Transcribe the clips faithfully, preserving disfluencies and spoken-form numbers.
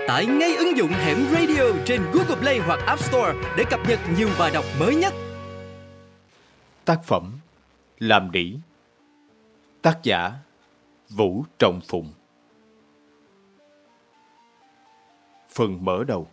Tải ngay ứng dụng Hẻm Radio trên Google Play hoặc App Store để cập nhật nhiều bài đọc mới nhất. Tác phẩm Làm Đĩ. Tác giả Vũ Trọng Phụng. Phần mở đầu.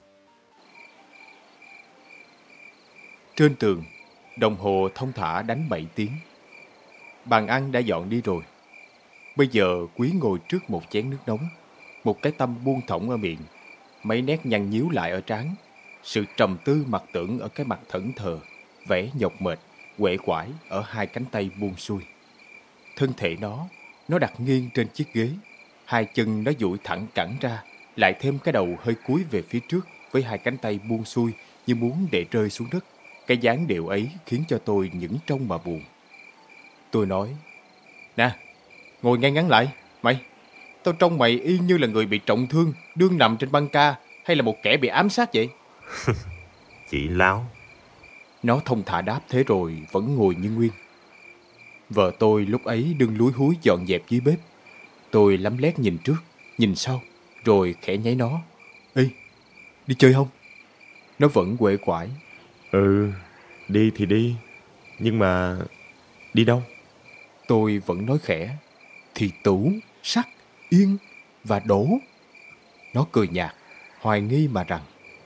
Trên tường, đồng hồ thong thả đánh bảy tiếng. Bàn ăn đã dọn đi rồi. Bây giờ Quý ngồi trước một chén nước nóng, một cái tăm buông thõng ở miệng, mấy nét nhăn nhíu lại ở trán, sự trầm tư mặc tưởng ở cái mặt thẫn thờ, vẻ nhọc mệt, uể oải ở hai cánh tay buông xuôi. Thân thể nó, nó đặt nghiêng trên chiếc ghế, hai chân nó duỗi thẳng cẳng ra, lại thêm cái đầu hơi cúi về phía trước với hai cánh tay buông xuôi như muốn để rơi xuống đất. Cái dáng điệu ấy khiến cho tôi những trông mà buồn. Tôi nói, nè, ngồi ngay ngắn lại, mày. Tao trông mày y như là người bị trọng thương, đương nằm trên băng ca, hay là một kẻ bị ám sát vậy? Chị láo. Nó thông thả đáp thế rồi vẫn ngồi như nguyên. Vợ tôi lúc ấy đương lúi húi dọn dẹp dưới bếp. Tôi lấm lét nhìn trước, nhìn sau, rồi khẽ nháy nó. Ê, đi chơi không? Nó vẫn quể quải. Ừ, đi thì đi. Nhưng mà đi đâu? Tôi vẫn nói khẽ. Thì Tủ, Sắc, Yên và Đỗ. Nó cười nhạt, hoài nghi mà rằng.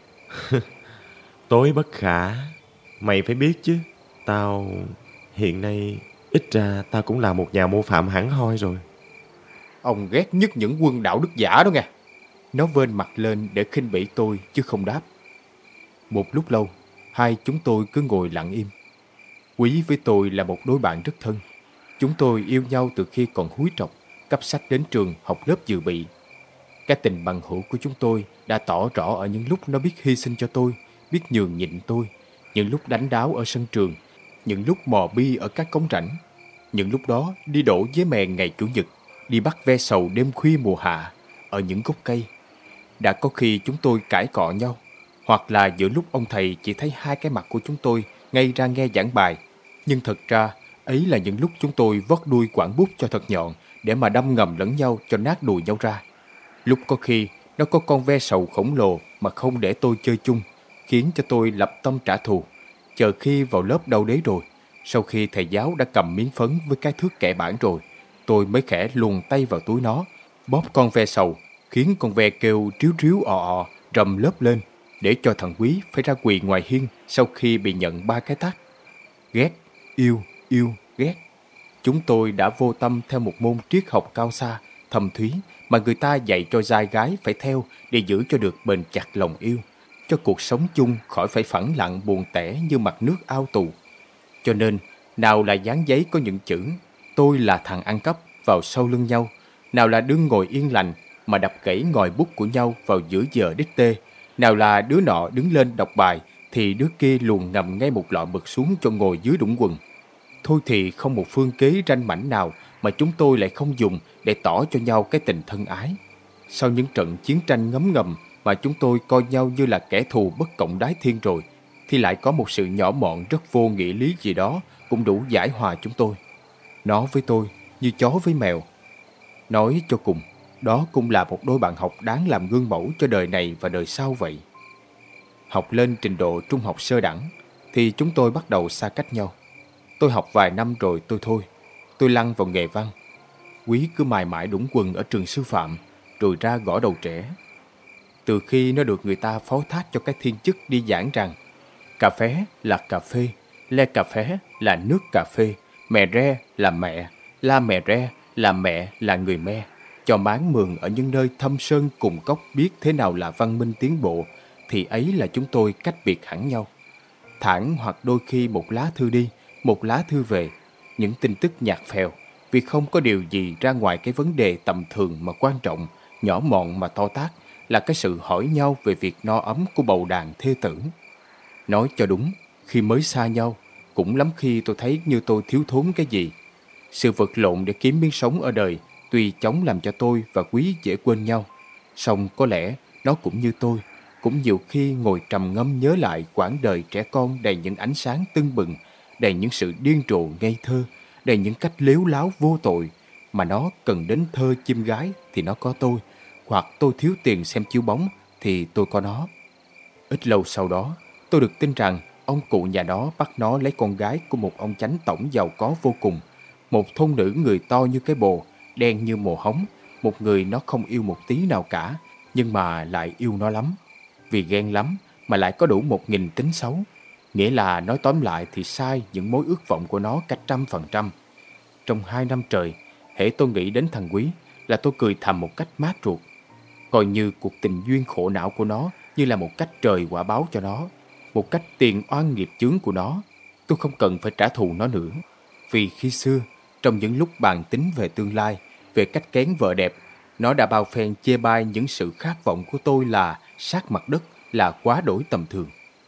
Tối bất khả. Mày phải biết chứ. Tao hiện nay ít ra tao cũng là một nhà mô phạm hẳn hoi rồi. Ông ghét nhất những quân đạo đức giả đó nghe. Nó vênh mặt lên để khinh bỉ tôi chứ không đáp. Một lúc lâu, hai chúng tôi cứ ngồi lặng im. Quý với tôi là một đôi bạn rất thân. Chúng tôi yêu nhau từ khi còn húi trọc, cấp sách đến trường học lớp dự bị. Cái tình bằng hữu của chúng tôi đã tỏ rõ ở những lúc nó biết hy sinh cho tôi, biết nhường nhịn tôi, những lúc đánh đáo ở sân trường, những lúc mò bi ở các cống rãnh, những lúc đó đi đổ với mèn ngày chủ nhật, đi bắt ve sầu đêm khuya mùa hạ ở những gốc cây. Đã có khi chúng tôi cãi cọ nhau, hoặc là giữa lúc ông thầy chỉ thấy hai cái mặt của chúng tôi ngay ra nghe giảng bài, nhưng thật ra ấy là những lúc chúng tôi vót đuôi quảng bút cho thật nhọn để mà đâm ngầm lẫn nhau cho nát đùi nhau ra. Lúc có khi nó có con ve sầu khổng lồ mà không để tôi chơi chung, khiến cho tôi lập tâm trả thù. Chờ khi vào lớp đâu đấy rồi, sau khi thầy giáo đã cầm miếng phấn với cái thước kẻ bảng rồi, tôi mới khẽ luồn tay vào túi nó, bóp con ve sầu, khiến con ve kêu ríu ríu ò ò, rầm lớp lên, để cho thằng Quý phải ra quỳ ngoài hiên sau khi bị nhận ba cái tát. Ghét, yêu, yêu, ghét. Chúng tôi đã vô tâm theo một môn triết học cao xa, thâm thúy mà người ta dạy cho trai gái phải theo để giữ cho được bền chặt lòng yêu, cho cuộc sống chung khỏi phải phẳng lặng buồn tẻ như mặt nước ao tù. Cho nên, nào là dán giấy có những chữ tôi là thằng ăn cắp vào sau lưng nhau, nào là đương ngồi yên lành mà đập gãy ngòi bút của nhau vào giữa giờ đích tê, nào là đứa nọ đứng lên đọc bài thì đứa kia luồn ngầm ngay một lọ mực xuống cho ngồi dưới đũng quần. Thôi thì không một phương kế ranh mảnh nào mà chúng tôi lại không dùng để tỏ cho nhau cái tình thân ái. Sau những trận chiến tranh ngấm ngầm mà chúng tôi coi nhau như là kẻ thù bất cộng đái thiên rồi, thì lại có một sự nhỏ mọn rất vô nghĩa lý gì đó cũng đủ giải hòa chúng tôi. Nó với tôi như chó với mèo. Nói cho cùng, đó cũng là một đôi bạn học đáng làm gương mẫu cho đời này và đời sau vậy. Học lên trình độ trung học sơ đẳng thì chúng tôi bắt đầu xa cách nhau. Tôi học vài năm rồi tôi thôi. Tôi lăn vào nghề văn. Quý cứ mài mãi đũng quần ở trường sư phạm, rồi ra gõ đầu trẻ. Từ khi nó được người ta phó thác cho cái thiên chức đi giảng rằng cà phê là cà phê, le cà phê là nước cà phê, mè re là mẹ, la mè re là mẹ là người me, cho máng mường ở những nơi thâm sơn cùng cốc biết thế nào là văn minh tiến bộ, thì ấy là chúng tôi cách biệt hẳn nhau. Thẳng hoặc đôi khi một lá thư đi, một lá thư về, những tin tức nhạt phèo, vì không có điều gì ra ngoài cái vấn đề tầm thường mà quan trọng, nhỏ mọn mà to tát, là cái sự hỏi nhau về việc no ấm của bầu đàn thê tử. Nói cho đúng, khi mới xa nhau, cũng lắm khi tôi thấy như tôi thiếu thốn cái gì. Sự vật lộn để kiếm miếng sống ở đời tuy chóng làm cho tôi và Quý dễ quên nhau, song có lẽ nó cũng như tôi, cũng nhiều khi ngồi trầm ngâm nhớ lại quãng đời trẻ con đầy những ánh sáng tưng bừng, đầy những sự điên rồ ngây thơ, đầy những cách lếu láo vô tội, mà nó cần đến thơ chim gái thì nó có tôi, hoặc tôi thiếu tiền xem chiếu bóng thì tôi có nó. Ít lâu sau đó, tôi được tin rằng ông cụ nhà đó bắt nó lấy con gái của một ông chánh tổng giàu có vô cùng, một thôn nữ người to như cái bồ, đen như mồ hóng, một người nó không yêu một tí nào cả, nhưng mà lại yêu nó lắm. Vì ghen lắm mà lại có đủ một nghìn tính xấu. Nghĩa là nói tóm lại thì sai những mối ước vọng của nó cả trăm phần trăm. Trong hai năm trời, hễ tôi nghĩ đến thằng Quý là tôi cười thầm một cách mát ruột, coi như cuộc tình duyên khổ não của nó như là một cách trời quả báo cho nó, một cách tiền oan nghiệp chướng của nó. Tôi không cần phải trả thù nó nữa. Vì khi xưa, trong những lúc bàn tính về tương lai, về cách kén vợ đẹp, nó đã bao phen chê bai những sự khát vọng của tôi là sát mặt đất, là quá đổi tầm thường.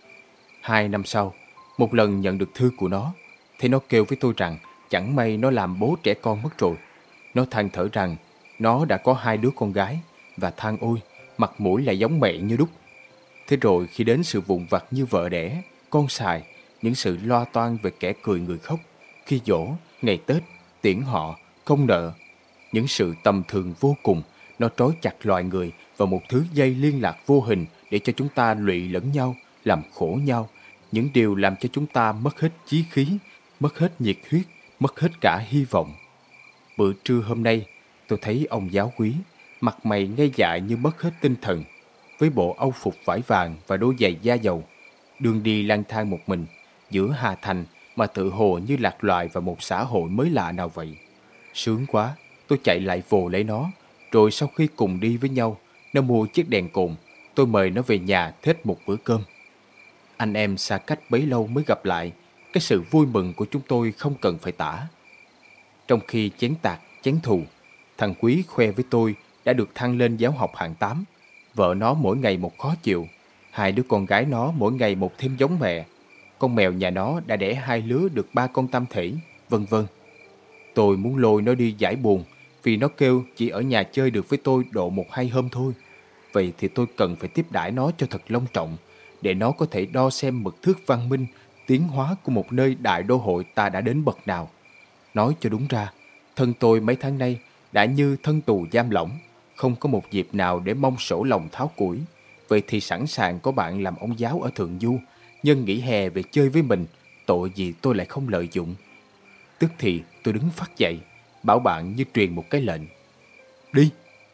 Hai năm sau, một lần nhận được thư của nó, thì nó kêu với tôi rằng chẳng may nó làm bố trẻ con mất rồi. Nó than thở rằng nó đã có hai đứa con gái, và than ôi, mặt mũi lại giống mẹ như đúc. Thế rồi khi đến sự vụn vặt như vợ đẻ, con xài, những sự loa toan về kẻ cười người khóc, khi giỗ, ngày Tết, tiễn họ, công nợ, những sự tầm thường vô cùng, nó trói chặt loài người vào một thứ dây liên lạc vô hình để cho chúng ta lụy lẫn nhau, làm khổ nhau, những điều làm cho chúng ta mất hết chí khí, mất hết nhiệt huyết, mất hết cả hy vọng. Bữa trưa hôm nay, tôi thấy ông giáo Quý, mặt mày ngây dại như mất hết tinh thần, với bộ âu phục vải vàng và đôi giày da dầu, đường đi lang thang một mình giữa Hà Thành mà tự hồ như lạc loài vào một xã hội mới lạ nào vậy. Sướng quá, tôi chạy lại vồ lấy nó, rồi sau khi cùng đi với nhau, nó mua chiếc đèn cồn, tôi mời nó về nhà thết một bữa cơm. Anh em xa cách bấy lâu mới gặp lại, cái sự vui mừng của chúng tôi không cần phải tả. Trong khi chén tạc, chén thù, thằng Quý khoe với tôi đã được thăng lên giáo học hạng tám. Vợ nó mỗi ngày một khó chịu, hai đứa con gái nó mỗi ngày một thêm giống mẹ. Con mèo nhà nó đã đẻ hai lứa được ba con tam thể, vân vân. Tôi muốn lôi nó đi giải buồn, vì nó kêu chỉ ở nhà chơi được với tôi độ một hai hôm thôi. Vậy thì tôi cần phải tiếp đãi nó cho thật long trọng, để nó có thể đo xem mực thước văn minh, tiến hóa của một nơi đại đô hội ta đã đến bậc nào. Nói cho đúng ra, thân tôi mấy tháng nay đã như thân tù giam lỏng, không có một dịp nào để mong sổ lòng tháo củi. Vậy thì sẵn sàng có bạn làm ông giáo ở Thượng Du, nhân nghỉ hè về chơi với mình, tội gì tôi lại không lợi dụng. Tức thì tôi đứng phắt dậy, bảo bạn như truyền một cái lệnh. Đi!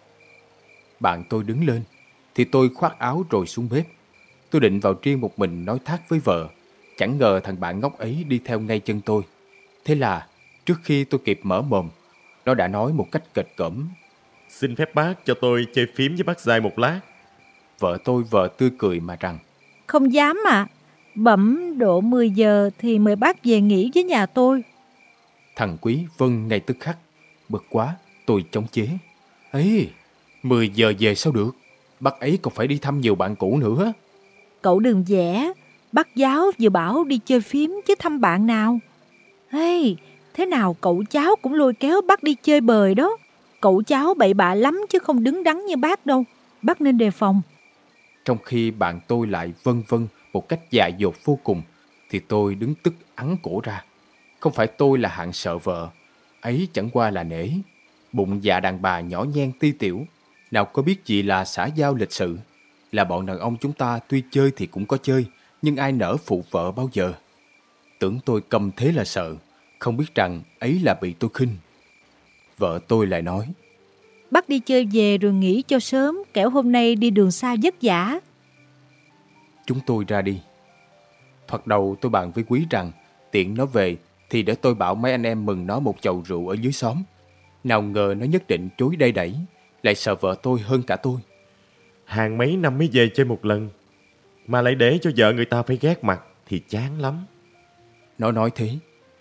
Bạn tôi đứng lên, thì tôi khoác áo rồi xuống bếp. Tôi định vào riêng một mình nói thác với vợ, chẳng ngờ thằng bạn ngốc ấy đi theo ngay chân tôi. Thế là, trước khi tôi kịp mở mồm, nó đã nói một cách kịch cỡm. Xin phép bác cho tôi chơi phím với bác Giai một lát. Vợ tôi vờ tươi cười mà rằng. Không dám à, bẩm độ mười giờ thì mời bác về nghỉ với nhà tôi. Thằng Quý vâng ngay tức khắc. Bực quá, tôi chống chế. Ấy, mười giờ về sao được? Bác ấy còn phải đi thăm nhiều bạn cũ nữa. Cậu đừng vẽ, bác giáo vừa bảo đi chơi phím chứ thăm bạn nào. Hey, thế nào cậu cháu cũng lôi kéo bác đi chơi bời đó. Cậu cháu bậy bạ lắm chứ không đứng đắn như bác đâu. Bác nên đề phòng. Trong khi bạn tôi lại vân vân một cách dại dột vô cùng, thì tôi đứng tức ắng cổ ra. Không phải tôi là hạng sợ vợ, ấy chẳng qua là nể. Bụng dạ đàn bà nhỏ nhen ti tiểu, nào có biết gì là xã giao lịch sự. Là bọn đàn ông chúng ta tuy chơi thì cũng có chơi, nhưng ai nỡ phụ vợ bao giờ. Tưởng tôi cầm thế là sợ, không biết rằng ấy là bị tôi khinh. Vợ tôi lại nói. Bác đi chơi về rồi nghỉ cho sớm, kẻo hôm nay đi đường xa vất vả. Chúng tôi ra đi. Thoạt đầu tôi bàn với Quý rằng tiện nó về thì để tôi bảo mấy anh em mừng nó một chầu rượu ở dưới xóm. Nào ngờ nó nhất định chối đây đẩy, lại sợ vợ tôi hơn cả tôi. Hàng mấy năm mới về chơi một lần, mà lại để cho vợ người ta phải ghét mặt thì chán lắm. Nó nói thế.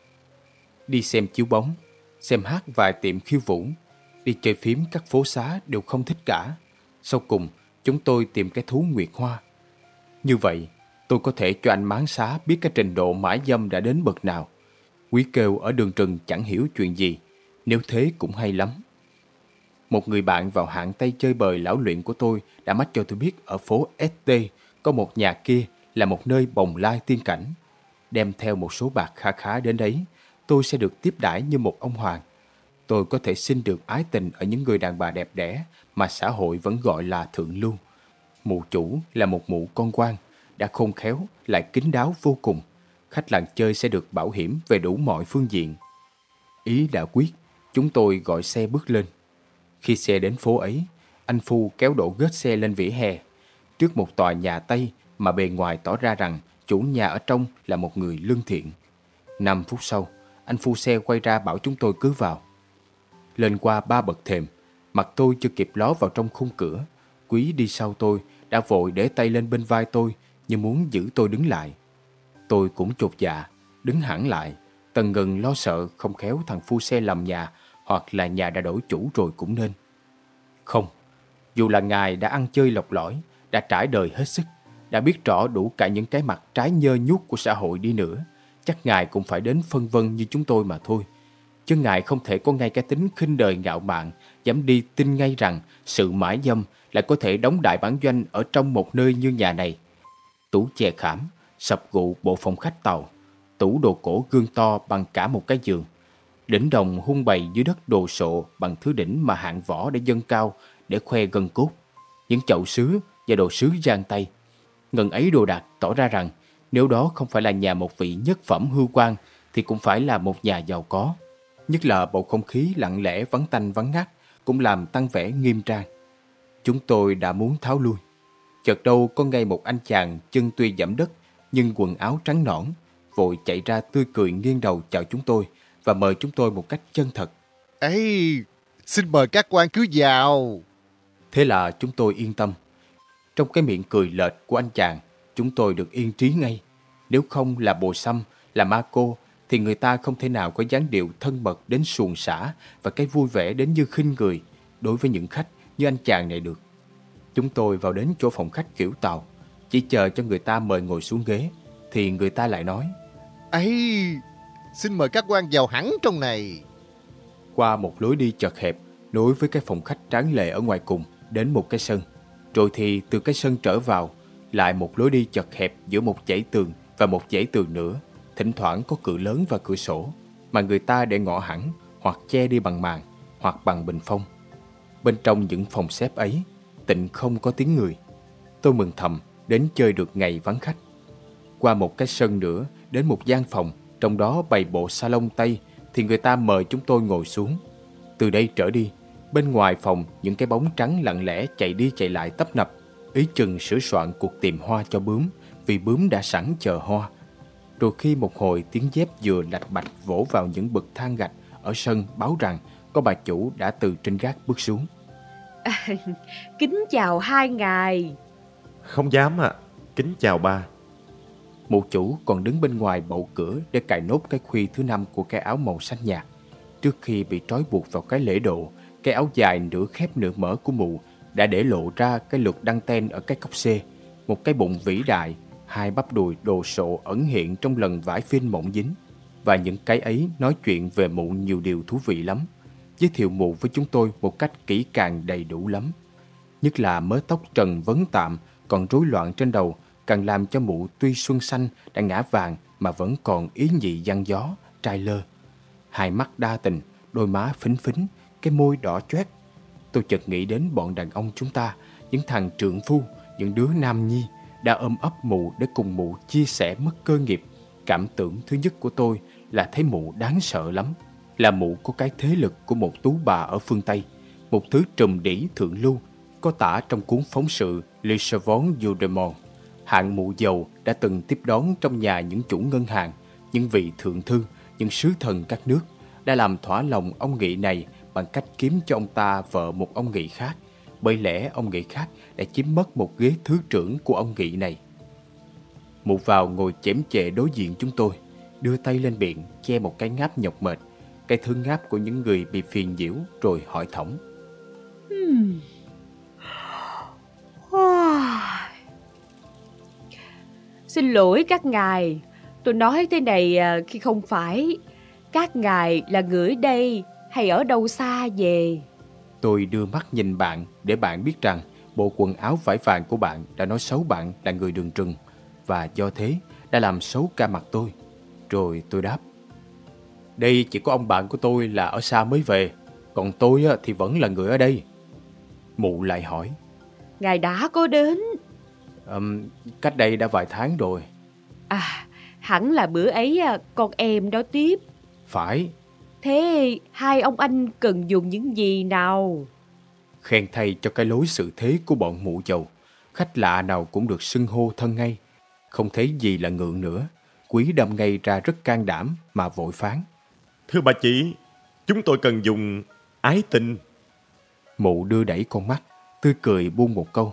Đi xem chiếu bóng, xem hát vài tiệm khiêu vũ, đi chơi phím các phố xá đều không thích cả. Sau cùng, chúng tôi tìm cái thú Nguyệt Hoa. Như vậy, tôi có thể cho anh Máng Xá biết cái trình độ mãi dâm đã đến bậc nào. Quý kêu ở đường rừng chẳng hiểu chuyện gì, nếu thế cũng hay lắm. Một người bạn vào hạng tay chơi bời lão luyện của tôi đã mách cho tôi biết ở phố ét tê có một nhà kia là một nơi bồng lai tiên cảnh. Đem theo một số bạc kha khá đến đấy, tôi sẽ được tiếp đãi như một ông hoàng. tôi có thể xin được ái tình ở những người đàn bà đẹp đẽ mà xã hội vẫn gọi là thượng lưu. Mụ chủ là một mụ con quan, đã khôn khéo lại kín đáo vô cùng. Khách làng chơi sẽ được bảo hiểm về đủ mọi phương diện. Ý đã quyết, chúng tôi gọi xe bước lên. Khi xe đến phố ấy, anh Phu kéo đổ gết xe lên vỉa hè, trước một tòa nhà Tây mà bề ngoài tỏ ra rằng chủ nhà ở trong là một người lương thiện. Năm phút sau, anh Phu xe quay ra bảo chúng tôi cứ vào. Lên qua ba bậc thềm, mặt tôi chưa kịp ló vào trong khung cửa, Quý đi sau tôi đã vội để tay lên bên vai tôi như muốn giữ tôi đứng lại. Tôi cũng chột dạ, đứng hẳn lại, tần ngần lo sợ không khéo thằng Phu xe lầm nhà, hoặc là nhà đã đổi chủ rồi cũng nên. Không, dù là ngài đã ăn chơi lọc lõi, đã trải đời hết sức, đã biết rõ đủ cả những cái mặt trái nhơ nhuốc của xã hội đi nữa, chắc ngài cũng phải đến phân vân như chúng tôi mà thôi. Chứ ngài không thể có ngay cái tính khinh đời ngạo mạn, dám đi tin ngay rằng sự mãi dâm lại có thể đóng đại bản doanh ở trong một nơi như nhà này. Tủ chè khảm, sập gụ bộ phòng khách tàu, tủ đồ cổ gương to bằng cả một cái giường, đỉnh đồng hung bày dưới đất đồ sộ bằng thứ đỉnh mà hạng võ để dâng cao để khoe gân cốt, những chậu sứ và đồ sứ giang tay. Ngần ấy đồ đạc tỏ ra rằng nếu đó không phải là nhà một vị nhất phẩm hưu quan thì cũng phải là một nhà giàu có. Nhất là bầu không khí lặng lẽ vắng tanh vắng ngắt cũng làm tăng vẻ nghiêm trang. Chúng tôi đã muốn tháo lui, chợt đâu có ngay một anh chàng chân tuy dẫm đất nhưng quần áo trắng nõn vội chạy ra tươi cười nghiêng đầu chào chúng tôi và mời chúng tôi một cách chân thật. Ê, xin mời các quan cứ vào. Thế là chúng tôi yên tâm. Trong cái miệng cười lệch của anh chàng, chúng tôi được yên trí ngay. Nếu không là bồ xăm, là ma cô, thì người ta không thể nào có dáng điệu thân mật đến suồng sã và cái vui vẻ đến như khinh người đối với những khách như anh chàng này được. Chúng tôi vào đến chỗ phòng khách kiểu Tàu, chỉ chờ cho người ta mời ngồi xuống ghế, thì người ta lại nói: Ê, xin mời các quan vào hẳn trong này. Qua một lối đi chật hẹp nối với cái phòng khách tráng lệ ở ngoài cùng đến một cái sân, rồi thì từ cái sân trở vào lại một lối đi chật hẹp giữa một dãy tường và một dãy tường nữa, thỉnh thoảng có cửa lớn và cửa sổ mà người ta để ngõ hẳn hoặc che đi bằng màn hoặc bằng bình phong. Bên trong những phòng xếp ấy tịnh không có tiếng người. Tôi mừng thầm đến chơi được ngày vắng khách. Qua một cái sân nữa đến một gian phòng, trong đó bày bộ salon Tây, thì người ta mời chúng tôi ngồi xuống. Từ đây trở đi, bên ngoài phòng những cái bóng trắng lặng lẽ chạy đi chạy lại tấp nập, ý chừng sửa soạn cuộc tìm hoa cho bướm, vì bướm đã sẵn chờ hoa. Rồi khi một hồi tiếng dép vừa lạch bạch vỗ vào những bậc thang gạch ở sân báo rằng có bà chủ đã từ trên gác bước xuống. À, kính chào hai ngài. Không dám ạ, à. Kính chào ba. Mụ chủ còn đứng bên ngoài bậu cửa để cài nốt cái khuy thứ năm của cái áo màu xanh nhạt. Trước khi bị trói buộc vào cái lễ độ, cái áo dài nửa khép nửa mở của mụ đã để lộ ra cái lược đăng ten ở cái cốc xê, một cái bụng vĩ đại, hai bắp đùi đồ sộ ẩn hiện trong lần vải phên mỏng dính. Và những cái ấy nói chuyện về mụ nhiều điều thú vị lắm, giới thiệu mụ với chúng tôi một cách kỹ càng đầy đủ lắm. Nhất là mớ tóc trần vấn tạm còn rối loạn trên đầu càng làm cho mụ tuy xuân xanh đã ngã vàng mà vẫn còn ý nhị giăng gió, trai lơ. Hai mắt đa tình, đôi má phính phính, cái môi đỏ choét. Tôi chợt nghĩ đến bọn đàn ông chúng ta, những thằng trượng phu, những đứa nam nhi đã ôm ấp mụ để cùng mụ chia sẻ mất cơ nghiệp. Cảm tưởng thứ nhất của tôi là thấy mụ đáng sợ lắm, là mụ có cái thế lực của một tú bà ở phương Tây, một thứ trùm đỉ thượng lưu, có tả trong cuốn phóng sự Le Savant du Monde. Hạng mụ giàu đã từng tiếp đón trong nhà những chủ ngân hàng, những vị thượng thư, những sứ thần các nước, đã làm thỏa lòng ông nghị này bằng cách kiếm cho ông ta vợ một ông nghị khác, bởi lẽ ông nghị khác đã chiếm mất một ghế thứ trưởng của ông nghị này. Mụ vào ngồi chễm chệ đối diện chúng tôi, đưa tay lên miệng che một cái ngáp nhọc mệt, cái thứ ngáp của những người bị phiền nhiễu, rồi hỏi thõng: Hmm. Wow. Xin lỗi các ngài, tôi nói thế này khi không phải các ngài là người ở đây hay ở đâu xa về. Tôi đưa mắt nhìn bạn để bạn biết rằng bộ quần áo vải vàng của bạn đã nói xấu bạn là người đường rừng, và do thế đã làm xấu cả mặt tôi. Rồi tôi đáp: Đây chỉ có ông bạn của tôi là ở xa mới về, Còn tôi á, thì vẫn là người ở đây. Mụ lại hỏi. Ngài đã có đến? Um, cách đây đã vài tháng rồi. À, hẳn là bữa ấy con em đó tiếp. Phải. Thế hai ông anh cần dùng những gì nào? Khen thay cho cái lối xử thế của bọn mụ dầu. Khách lạ nào cũng được xưng hô thân ngay. Không thấy gì là ngượng nữa. Quý đâm ngay ra rất can đảm mà vội phán. Thưa bà chị, chúng tôi cần dùng ái tình. Mụ đưa đẩy con mắt, tươi cười buông một câu.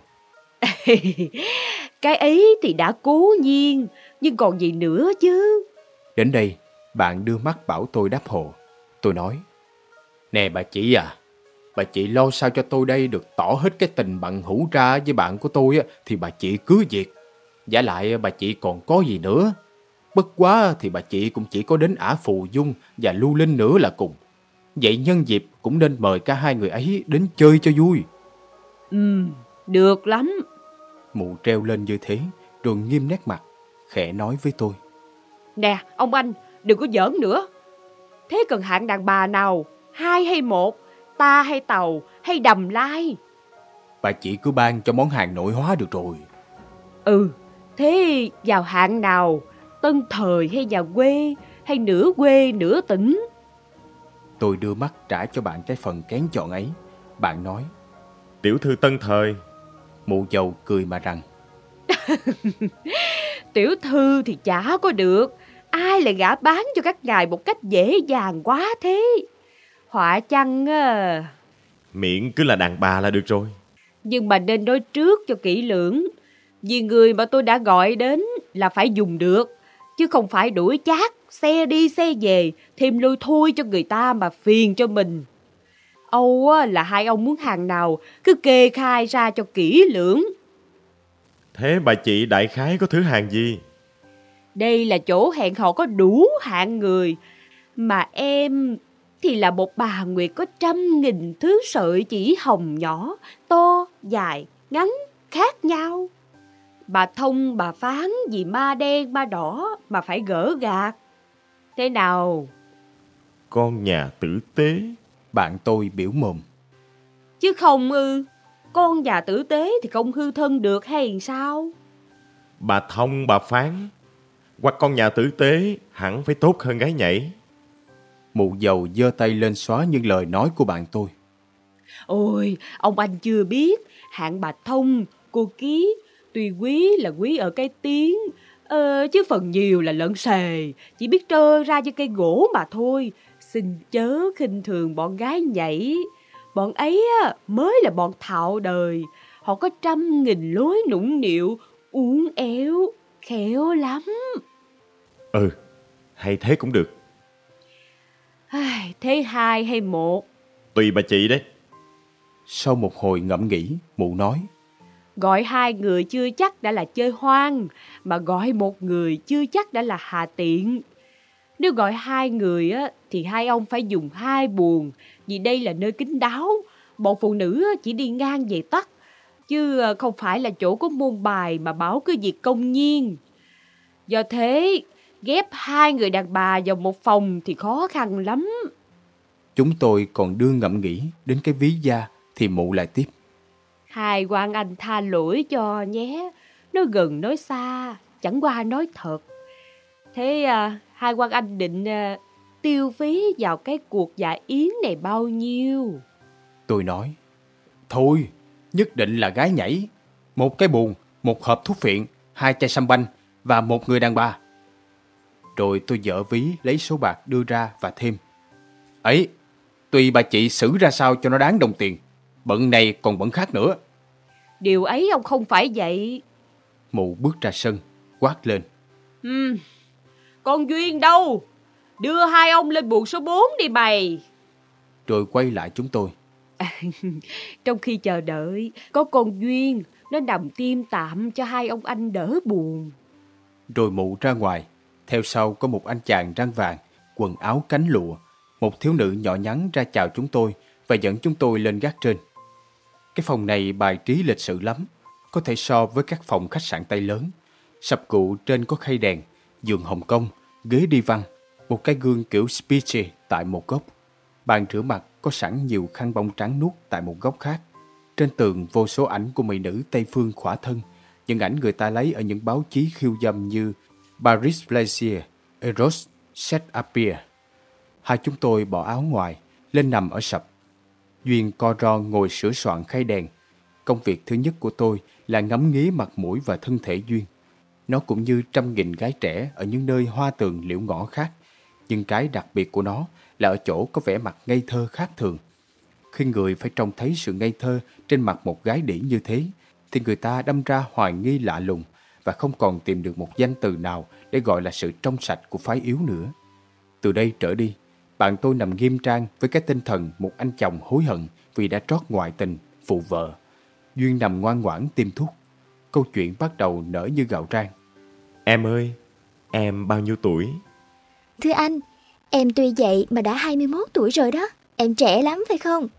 Cái ấy thì đã cố nhiên, nhưng còn gì nữa chứ? Đến đây, bạn đưa mắt bảo tôi đáp hộ. Tôi nói. Nè bà chị à, bà chị lo sao cho tôi đây được tỏ hết cái tình bằng hữu ra với bạn của tôi á, thì bà chị cứ việc. Giả lại bà chị còn có gì nữa. Bất quá thì bà chị cũng chỉ có đến Ả Phù Dung và Lưu Linh nữa là cùng. Vậy nhân dịp cũng nên mời cả hai người ấy đến chơi cho vui. Ừ, được lắm. Mụ treo lên như thế, rồi nghiêm nét mặt, khẽ nói với tôi. Nè, ông anh, đừng có giỡn nữa. Thế cần hạng đàn bà nào? Hai hay một? Ta hay Tàu hay Đầm Lai? Bà chị cứ ban cho món hàng nội hóa được rồi. Ừ, thế vào hạng nào? Tân thời hay nhà quê? Hay nửa quê nửa tỉnh? Tôi đưa mắt trả cho bạn cái phần kén chọn ấy. Bạn nói. Tiểu thư tân thời. Mụ dầu cười mà rằng. Tiểu thư thì chả có được. Ai lại gả bán cho các ngài một cách dễ dàng quá thế? Họa chăng à. Miệng cứ là đàn bà là được rồi. Nhưng mà nên nói trước cho kỹ lưỡng. Vì người mà tôi đã gọi đến là phải dùng được, chứ không phải đuổi chát, xe đi xe về, thêm lôi thôi cho người ta mà phiền cho mình. Âu là hai ông muốn hàng nào cứ kê khai ra cho kỹ lưỡng. Thế bà chị đại khái có thứ hàng gì? Đây là chỗ hẹn hò có đủ hạng người. Mà em thì là một bà nguyệt có trăm nghìn thứ sợi chỉ hồng nhỏ, to, dài, ngắn, khác nhau. Bà thông, bà phán vì ma đen, ma đỏ mà phải gỡ gạt. Thế nào? Con nhà tử tế. Bạn tôi biểu mồm. Chứ không ư, con nhà tử tế thì không hư thân được hay sao? Bà thông, bà phán. Hoặc con nhà tử tế hẳn phải tốt hơn gái nhảy. Mụ dầu giơ tay lên xóa những lời nói của bạn tôi. Ôi, ông anh chưa biết, hạng bà thông, cô Ký, tuy quý là quý ở cái tiếng, ờ, chứ phần nhiều là lợn xề, chỉ biết trơ ra cho cây gỗ mà thôi. Xin chớ khinh thường bọn gái nhảy. Bọn ấy á, mới là bọn thạo đời. Họ có trăm nghìn lối nũng nịu, uốn éo, khéo lắm. Ừ, hay thế cũng được. Thế hai hay một? Tùy bà chị đấy. Sau một hồi ngẫm nghĩ, mụ nói. Gọi hai người chưa chắc đã là chơi hoang, mà gọi một người chưa chắc đã là hà tiện. Nếu gọi hai người á, thì hai ông phải dùng hai buồng, vì đây là nơi kín đáo. Bọn phụ nữ chỉ đi ngang về tắt, chứ không phải là chỗ có môn bài mà bảo cứ việc công nhiên. Do thế, ghép hai người đàn bà vào một phòng thì khó khăn lắm. Chúng tôi còn đương ngẫm nghĩ đến cái ví da thì mụ lại tiếp. Hai quan anh tha lỗi cho nhé. Nói gần nói xa, chẳng qua nói thật. Thế à, hai quan anh định à, tiêu phí vào cái cuộc dạ yến này bao nhiêu? Tôi nói. Thôi, nhất định là gái nhảy. Một cái buồng, một hộp thuốc phiện, hai chai sâm banh và một người đàn bà. Rồi tôi dở ví lấy số bạc đưa ra và thêm. Ấy, tùy bà chị xử ra sao cho nó đáng đồng tiền. Bận này còn bận khác nữa. Điều ấy ông không phải vậy. Mụ bước ra sân, quát lên. Uhm, con Duyên đâu? Đưa hai ông lên buồng số bốn đi mày. Rồi quay lại chúng tôi. À, trong khi chờ đợi, có con Duyên, nó nằm tiêm tạm cho hai ông anh đỡ buồn. Rồi mụ ra ngoài. Theo sau có một anh chàng răng vàng, quần áo cánh lụa. Một thiếu nữ nhỏ nhắn ra chào chúng tôi và dẫn chúng tôi lên gác trên. Cái phòng này bài trí lịch sự lắm, có thể so với các phòng khách sạn Tây lớn. Sập cụ trên có khay đèn, giường Hồng Kông, ghế đi văn, một cái gương kiểu Spitze tại một góc. Bàn rửa mặt có sẵn nhiều khăn bông trắng nuốt tại một góc khác. Trên tường vô số ảnh của mỹ nữ Tây phương khỏa thân, những ảnh người ta lấy ở những báo chí khiêu dâm như Paris Plaisir, Eros, Shakespeare. Hai chúng tôi bỏ áo ngoài, lên nằm ở sập. Duyên co ro ngồi sửa soạn khay đèn. Công việc thứ nhất của tôi là ngắm nghía mặt mũi và thân thể Duyên. Nó cũng như trăm nghìn gái trẻ ở những nơi hoa tường liễu ngõ khác, nhưng cái đặc biệt của nó là ở chỗ có vẻ mặt ngây thơ khác thường. Khi người phải trông thấy sự ngây thơ trên mặt một gái đĩ như thế, thì người ta đâm ra hoài nghi lạ lùng và không còn tìm được một danh từ nào để gọi là sự trong sạch của phái yếu nữa. Từ đây trở đi, bạn tôi nằm nghiêm trang với cái tinh thần một anh chồng hối hận vì đã trót ngoại tình, phụ vợ. Duyên nằm ngoan ngoãn tiêm thuốc. Câu chuyện bắt đầu nở như gạo rang. Em ơi, em bao nhiêu tuổi? Thưa anh, em tuy vậy mà đã hai mươi mốt tuổi rồi đó. Em trẻ lắm phải không?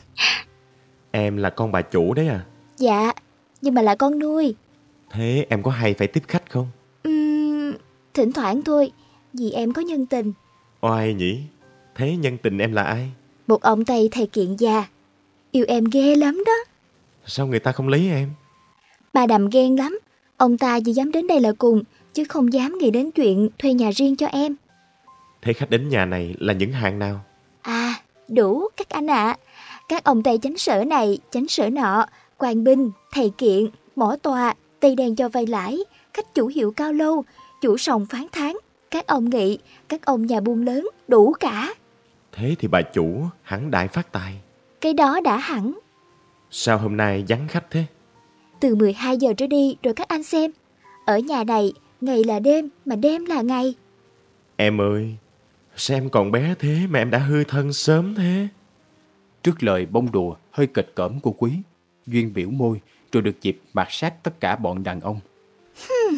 Em là con bà chủ đấy à? Dạ, nhưng mà là con nuôi. Thế em có hay phải tiếp khách không? Uhm, thỉnh thoảng thôi, vì em có nhân tình. Oai nhỉ? Thế nhân tình em là ai? Một ông Tây thầy kiện già, yêu em ghê lắm đó. Sao người ta không lấy em? Bà Đầm ghen lắm. Ông ta chỉ dám đến đây là cùng, chứ không dám nghĩ đến chuyện thuê nhà riêng cho em. Thế khách đến nhà này là những hạng nào? À, đủ các anh ạ. À. Các ông Tây chánh sở này, chánh sở nọ, quan binh, thầy kiện, mỏ tòa, Tây đen cho vay lãi, khách chủ hiệu cao lâu, chủ sòng phán tháng, các ông nghị, các ông nhà buôn lớn, đủ cả. Thế thì bà chủ hẳn đại phát tài. Cái đó đã hẳn. Sao hôm nay vắng khách thế? Từ mười hai giờ trở đi rồi các anh xem. Ở nhà này, ngày là đêm mà đêm là ngày. Em ơi, sao em còn bé thế mà em đã hư thân sớm thế? Trước lời bông đùa hơi kịch cỡm của Quý, Duyên biểu môi rồi được dịp mạt sát tất cả bọn đàn ông. Hmm.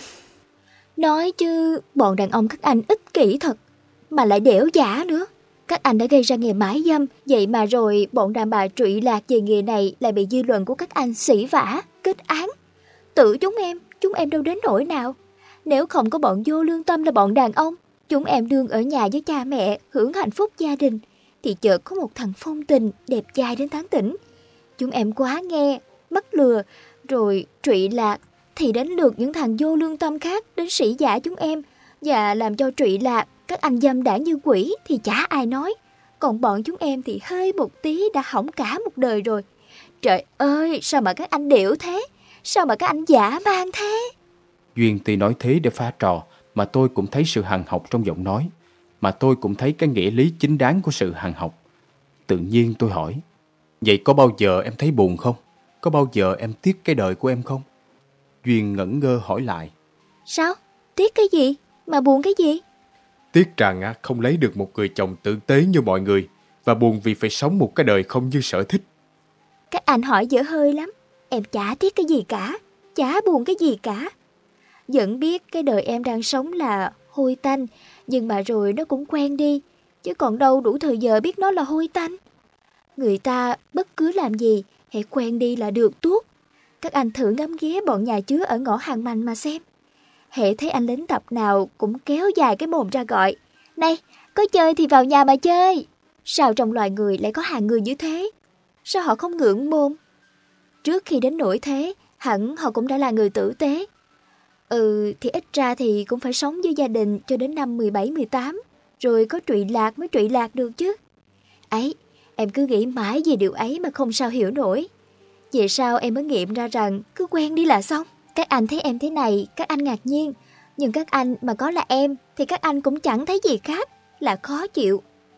Nói chứ bọn đàn ông các anh ích kỷ thật, mà lại đẻo giả nữa. Các anh đã gây ra nghề mãi dâm, vậy mà rồi bọn đàn bà trụy lạc về nghề này lại bị dư luận của các anh sỉ vả, kết án. Tự chúng em, chúng em đâu đến nỗi nào. Nếu không có bọn vô lương tâm là bọn đàn ông, chúng em đương ở nhà với cha mẹ, hưởng hạnh phúc gia đình, thì chợt có một thằng phong tình, đẹp trai đến tán tỉnh. Chúng em quá nghe, mắc lừa, rồi trụy lạc, thì đến lượt những thằng vô lương tâm khác đến sỉ vả chúng em, và làm cho trụy lạc, các anh dâm đảng như quỷ thì chả ai nói. Còn bọn chúng em thì hơi một tí đã hỏng cả một đời rồi. Trời ơi, sao mà các anh điệu thế? Sao mà các anh dã man thế? Duyên tuy nói thế để phá trò, mà tôi cũng thấy sự hằn học trong giọng nói, mà tôi cũng thấy cái nghĩa lý chính đáng của sự hằn học. Tự nhiên tôi hỏi, vậy có bao giờ em thấy buồn không? Có bao giờ em tiếc cái đời của em không? Duyên ngẩn ngơ hỏi lại. Sao? Tiếc cái gì? Mà buồn cái gì? Tiếc rằng không lấy được một người chồng tử tế như mọi người, và buồn vì phải sống một cái đời không như sở thích. Các anh hỏi dở hơi lắm. Em chả tiếc cái gì cả, chả buồn cái gì cả. Vẫn biết cái đời em đang sống là hôi tanh, nhưng mà rồi nó cũng quen đi, chứ còn đâu đủ thời giờ biết nó là hôi tanh. Người ta bất cứ làm gì, hãy quen đi là được tuốt. Các anh thử ngắm nghía bọn nhà chứa ở ngõ Hàng Mành mà xem. Hễ thấy anh lính tập nào cũng kéo dài cái mồm ra gọi, này, có chơi thì vào nhà mà chơi. Sao trong loài người lại có hàng người như thế? Sao họ không ngượng mồm? Trước khi đến nỗi thế, hẳn họ cũng đã là người tử tế. Ừ, thì ít ra thì cũng phải sống với gia đình cho đến năm mười bảy mười tám, rồi có trụy lạc mới trụy lạc được chứ. Ấy, em cứ nghĩ mãi về điều ấy mà không sao hiểu nổi. Vậy sao em mới nghiệm ra rằng cứ quen đi là xong? Các anh thấy em thế này, các anh ngạc nhiên. Nhưng các anh mà có là em thì các anh cũng chẳng thấy gì khác là khó chịu.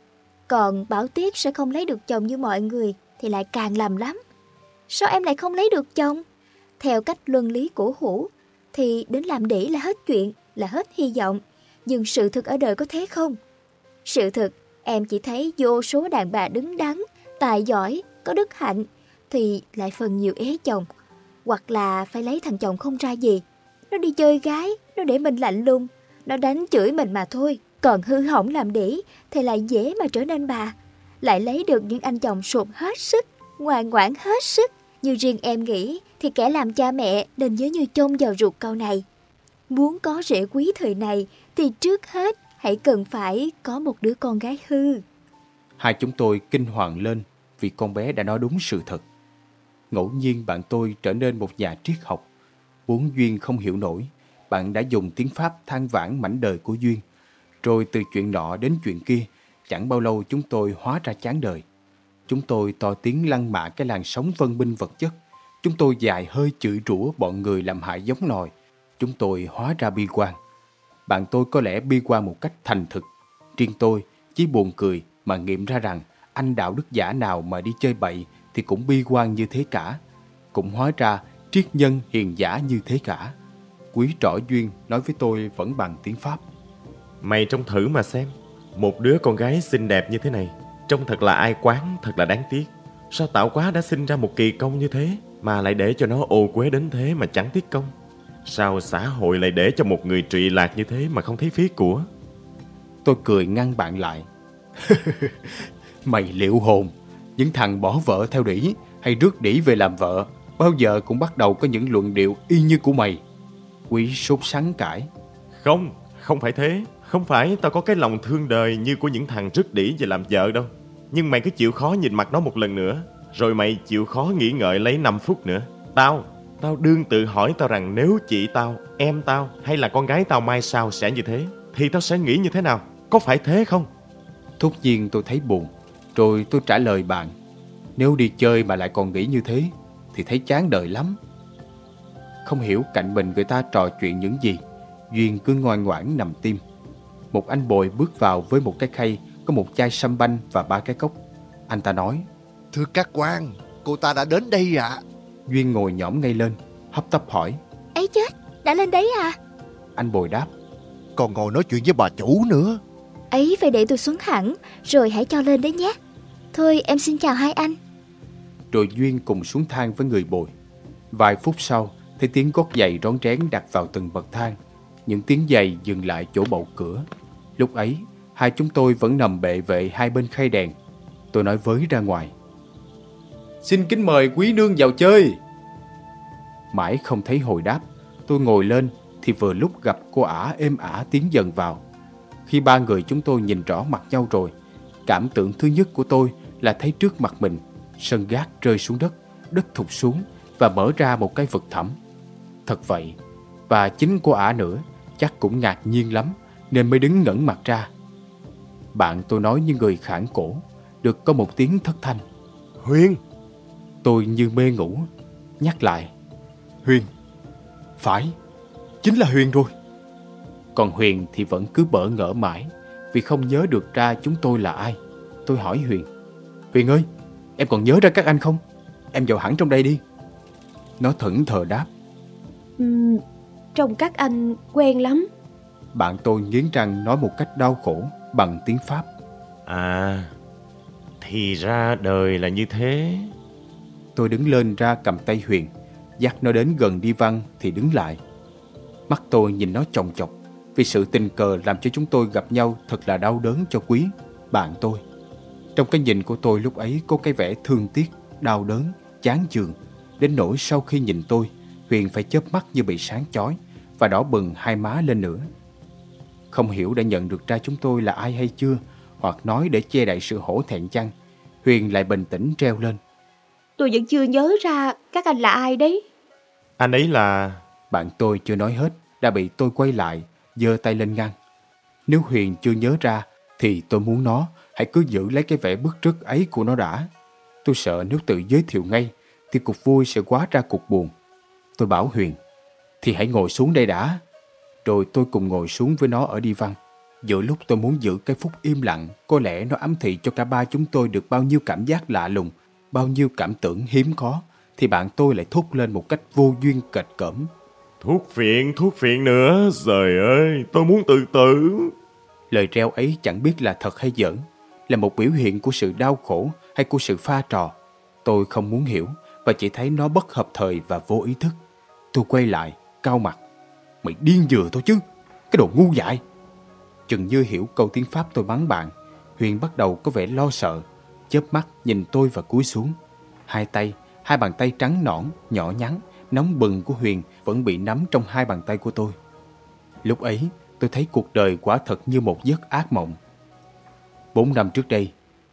Còn bảo Tiết sẽ không lấy được chồng như mọi người thì lại càng lầm lắm. Sao em lại không lấy được chồng? Theo cách luân lý cổ hủ thì đến làm đĩ là hết chuyện, là hết hy vọng. Nhưng sự thực ở đời có thế không? Sự thực em chỉ thấy vô số đàn bà đứng đắn, tài giỏi, có đức hạnh thì lại phần nhiều ế chồng, hoặc là phải lấy thằng chồng không ra gì. Nó đi chơi gái, nó để mình lạnh lùng, nó đánh chửi mình mà thôi. Còn hư hỏng làm đĩ thì lại dễ mà trở nên bà, lại lấy được những anh chồng sụp hết sức, ngoan ngoãn hết sức. Như riêng em nghĩ thì kẻ làm cha mẹ nên nhớ như chôn vào ruột câu này. Muốn có rể quý thời này thì trước hết hãy cần phải có một đứa con gái hư. Hai chúng tôi kinh hoàng lên vì con bé đã nói đúng sự thật. Ngẫu nhiên bạn tôi trở nên một nhà triết học. Bốn Duyên không hiểu nổi, bạn đã dùng tiếng Pháp than vãn mảnh đời của Duyên. Rồi từ chuyện nọ đến chuyện kia, chẳng bao lâu chúng tôi hóa ra chán đời. Chúng tôi to tiếng lăng mạ cái làn sóng vân binh vật chất. Chúng tôi dài hơi chửi rủa bọn người làm hại giống nòi. Chúng tôi hóa ra bi quan. Bạn tôi có lẽ bi quan một cách thành thực. Riêng tôi chỉ buồn cười mà nghiệm ra rằng anh đạo đức giả nào mà đi chơi bậy thì cũng bi quan như thế cả. Cũng hóa ra triết nhân hiền giả như thế cả. Quý trỏ Duyên nói với tôi vẫn bằng tiếng Pháp. Mày trông thử mà xem. Một đứa con gái xinh đẹp như thế này, trông thật là ai quán, thật là đáng tiếc. Sao tạo hóa đã sinh ra một kỳ công như thế mà lại để cho nó ô uế đến thế mà chẳng tiếc công? Sao xã hội lại để cho một người trụy lạc như thế mà không thấy phí của? Tôi cười ngăn bạn lại. Mày liệu hồn. Những thằng bỏ vợ theo đỉ hay rước đỉ về làm vợ bao giờ cũng bắt đầu có những luận điệu y như của mày. Quý sốt sắng cãi. Không, không phải thế. Không phải tao có cái lòng thương đời như của những thằng rước đỉ về làm vợ đâu. Nhưng mày cứ chịu khó nhìn mặt nó một lần nữa, rồi mày chịu khó nghĩ ngợi lấy năm phút nữa. Tao, tao đương tự hỏi tao rằng nếu chị tao, em tao hay là con gái tao mai sau sẽ như thế, thì tao sẽ nghĩ như thế nào? Có phải thế không? Thốt nhiên tôi thấy buồn. Rồi tôi trả lời bạn. Nếu đi chơi mà lại còn nghĩ như thế thì thấy chán đời lắm. Không hiểu cạnh mình người ta trò chuyện những gì, Duyên cứ ngoan ngoãn nằm tim. Một anh bồi bước vào với một cái khay có một chai sâm banh và ba cái cốc. Anh ta nói: Thưa các quan, cô ta đã đến đây ạ. À. Duyên ngồi nhõm ngay lên, hấp tấp hỏi: Ấy chết, đã lên đấy à? Anh bồi đáp: Còn ngồi nói chuyện với bà chủ nữa. Ấy phải để tôi xuống hẳn, rồi hãy cho lên đấy nhé. Thôi em xin chào hai anh. Rồi Duyên cùng xuống thang với người bồi. Vài phút sau, thấy tiếng gót giày rón rén đặt vào từng bậc thang. Những tiếng giày dừng lại chỗ bậu cửa. Lúc ấy, hai chúng tôi vẫn nằm bệ vệ hai bên khay đèn. Tôi nói với ra ngoài: Xin kính mời quý nương vào chơi. Mãi không thấy hồi đáp. Tôi ngồi lên thì vừa lúc gặp cô ả êm ả tiến dần vào. Khi ba người chúng tôi nhìn rõ mặt nhau rồi, cảm tưởng thứ nhất của tôi là thấy trước mặt mình sân gác rơi xuống đất, đất thụt xuống và mở ra một cái vực thẳm. Thật vậy, và chính cô ả nữa chắc cũng ngạc nhiên lắm nên mới đứng ngẩng mặt ra. Bạn tôi nói như người khản cổ, được có một tiếng thất thanh: Huyền. Tôi như mê ngủ, nhắc lại: Huyền. Phải, chính là Huyền rồi. Còn Huyền thì vẫn cứ bỡ ngỡ mãi vì không nhớ được ra chúng tôi là ai. Tôi hỏi Huyền: Huyền ơi, em còn nhớ ra các anh không? Em vào hẳn trong đây đi. Nó thẫn thờ đáp: uhm, Trông các anh quen lắm. Bạn tôi nghiến răng nói một cách đau khổ bằng tiếng Pháp: À, thì ra đời là như thế. Tôi đứng lên ra cầm tay Huyền, dắt nó đến gần đi văn thì đứng lại. Mắt tôi nhìn nó chòng chọc vì sự tình cờ làm cho chúng tôi gặp nhau thật là đau đớn cho Quý, bạn tôi. Trong cái nhìn của tôi lúc ấy có cái vẻ thương tiếc, đau đớn, chán chường, đến nỗi sau khi nhìn tôi, Huyền phải chớp mắt như bị sáng chói và đỏ bừng hai má lên nữa. Không hiểu đã nhận được ra chúng tôi là ai hay chưa, hoặc nói để che đậy sự hổ thẹn chăng, Huyền lại bình tĩnh treo lên: Tôi vẫn chưa nhớ ra các anh là ai đấy. Anh ấy là... Bạn tôi chưa nói hết đã bị tôi quay lại, giơ tay lên ngăn. Nếu Huyền chưa nhớ ra thì tôi muốn nó hãy cứ giữ lấy cái vẻ bứt rứt ấy của nó đã. Tôi sợ nếu tự giới thiệu ngay thì cuộc vui sẽ quá ra cuộc buồn. Tôi bảo Huyền: Thì hãy ngồi xuống đây đã. Rồi tôi cùng ngồi xuống với nó ở đi văn. Giữa lúc tôi muốn giữ cái phút im lặng, có lẽ nó ám thị cho cả ba chúng tôi được bao nhiêu cảm giác lạ lùng, bao nhiêu cảm tưởng hiếm có, thì bạn tôi lại thốt lên một cách vô duyên kệch cỡm: Thuốc phiện, thuốc phiện nữa, trời ơi, tôi muốn tự tử. Lời reo ấy chẳng biết là thật hay giỡn, là một biểu hiện của sự đau khổ hay của sự pha trò. Tôi không muốn hiểu và chỉ thấy nó bất hợp thời và vô ý thức. Tôi quay lại, cau mặt: Mày điên vừa thôi chứ, cái đồ ngu dại. Chừng như hiểu câu tiếng Pháp tôi mắng bạn, Huyền bắt đầu có vẻ lo sợ, chớp mắt nhìn tôi và cúi xuống. Hai tay, hai bàn tay trắng nõn, nhỏ nhắn, nóng bừng của Huyền vẫn bị nắm trong hai bàn tay của tôi. Lúc ấy, tôi thấy cuộc đời quả thật như một giấc ác mộng. Bốn năm trước đây,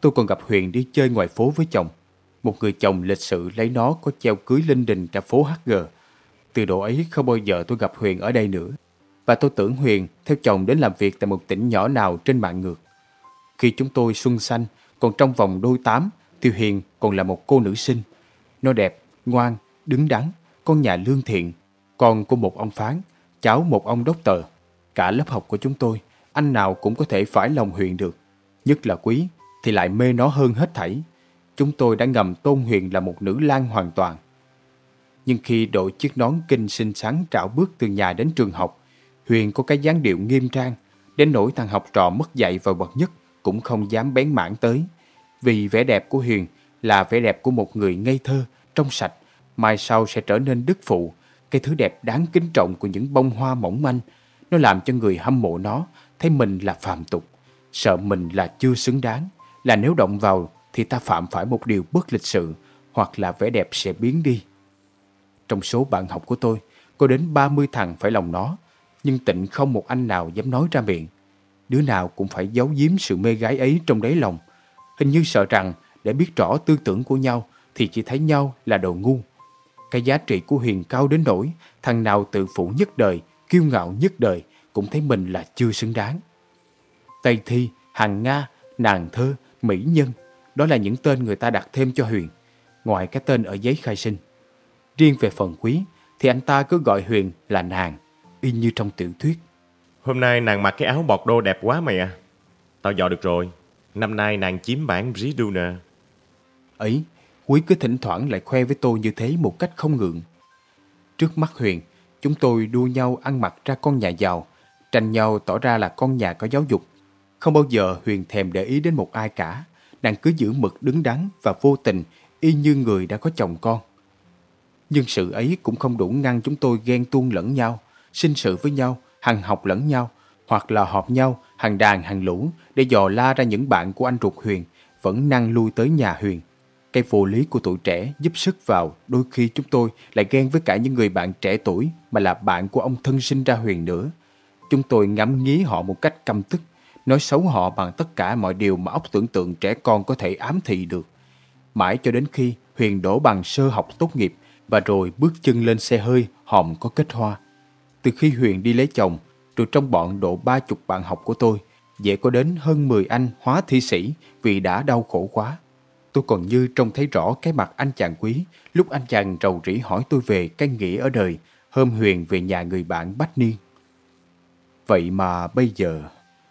tôi còn gặp Huyền đi chơi ngoài phố với chồng. Một người chồng lịch sự lấy nó có treo cưới linh đình cả phố hát giê. Từ độ ấy không bao giờ tôi gặp Huyền ở đây nữa. Và tôi tưởng Huyền theo chồng đến làm việc tại một tỉnh nhỏ nào trên mạng ngược. Khi chúng tôi xuân xanh, còn trong vòng đôi tám, thì Huyền còn là một cô nữ sinh. Nó đẹp, ngoan, đứng đắn, con nhà lương thiện, con của một ông phán, cháu một ông đốc tờ. Cả lớp học của chúng tôi, anh nào cũng có thể phải lòng Huyền được. Nhất là Quý thì lại mê nó hơn hết thảy. Chúng tôi đã ngầm tôn Huyền là một nữ lang hoàn toàn. Nhưng khi đội chiếc nón kinh xinh xắn trảo bước từ nhà đến trường học, Huyền có cái dáng điệu nghiêm trang, đến nỗi thằng học trò mất dạy và bậc nhất cũng không dám bén mảng tới. Vì vẻ đẹp của Huyền là vẻ đẹp của một người ngây thơ, trong sạch, mai sau sẽ trở nên đức phụ, cái thứ đẹp đáng kính trọng của những bông hoa mỏng manh. Nó làm cho người hâm mộ nó thấy mình là phàm tục, sợ mình là chưa xứng đáng, là nếu động vào thì ta phạm phải một điều bất lịch sự, hoặc là vẻ đẹp sẽ biến đi. Trong số bạn học của tôi, có đến ba mươi thằng phải lòng nó, nhưng tịnh không một anh nào dám nói ra miệng. Đứa nào cũng phải giấu giếm sự mê gái ấy trong đáy lòng, hình như sợ rằng để biết rõ tư tưởng của nhau thì chỉ thấy nhau là đồ ngu. Cái giá trị của Huyền cao đến nỗi thằng nào tự phụ nhất đời, kiêu ngạo nhất đời cũng thấy mình là chưa xứng đáng. Tây Thi, Hằng Nga, Nàng Thơ, Mỹ Nhân, đó là những tên người ta đặt thêm cho Huyền, ngoài cái tên ở giấy khai sinh. Riêng về phần Quý thì anh ta cứ gọi Huyền là nàng, y như trong tiểu thuyết. Hôm nay nàng mặc cái áo bọt đô đẹp quá mày à. Tao dò được rồi, năm nay nàng chiếm bản Briduna. Ấy, Quý cứ thỉnh thoảng lại khoe với tôi như thế một cách không ngượng. Trước mắt Huyền, chúng tôi đua nhau ăn mặc ra con nhà giàu, tranh nhau tỏ ra là con nhà có giáo dục. Không bao giờ Huyền thèm để ý đến một ai cả. Nàng cứ giữ mực đứng đắn và vô tình, y như người đã có chồng con. Nhưng sự ấy cũng không đủ ngăn chúng tôi ghen tuông lẫn nhau, sinh sự với nhau, hằn học lẫn nhau, hoặc là họp nhau hàng đàn hàng lũ để dò la ra những bạn của anh ruột Huyền vẫn năng lui tới nhà Huyền. Cái vô lý của tuổi trẻ giúp sức vào, đôi khi chúng tôi lại ghen với cả những người bạn trẻ tuổi mà là bạn của ông thân sinh ra Huyền nữa. Chúng tôi ngắm nghía họ một cách căm tức, nói xấu họ bằng tất cả mọi điều mà óc tưởng tượng trẻ con có thể ám thị được. Mãi cho đến khi Huyền đổ bằng sơ học tốt nghiệp và rồi bước chân lên xe hơi hòm có kết hoa. Từ khi Huyền đi lấy chồng, rồi trong bọn độ ba chục bạn học của tôi, dễ có đến hơn mười anh hóa thi sĩ vì đã đau khổ quá. Tôi còn như trông thấy rõ cái mặt anh chàng Quý lúc anh chàng rầu rĩ hỏi tôi về cái nghĩa ở đời hôm Huyền về nhà người bạn Bách Niên. Vậy mà bây giờ...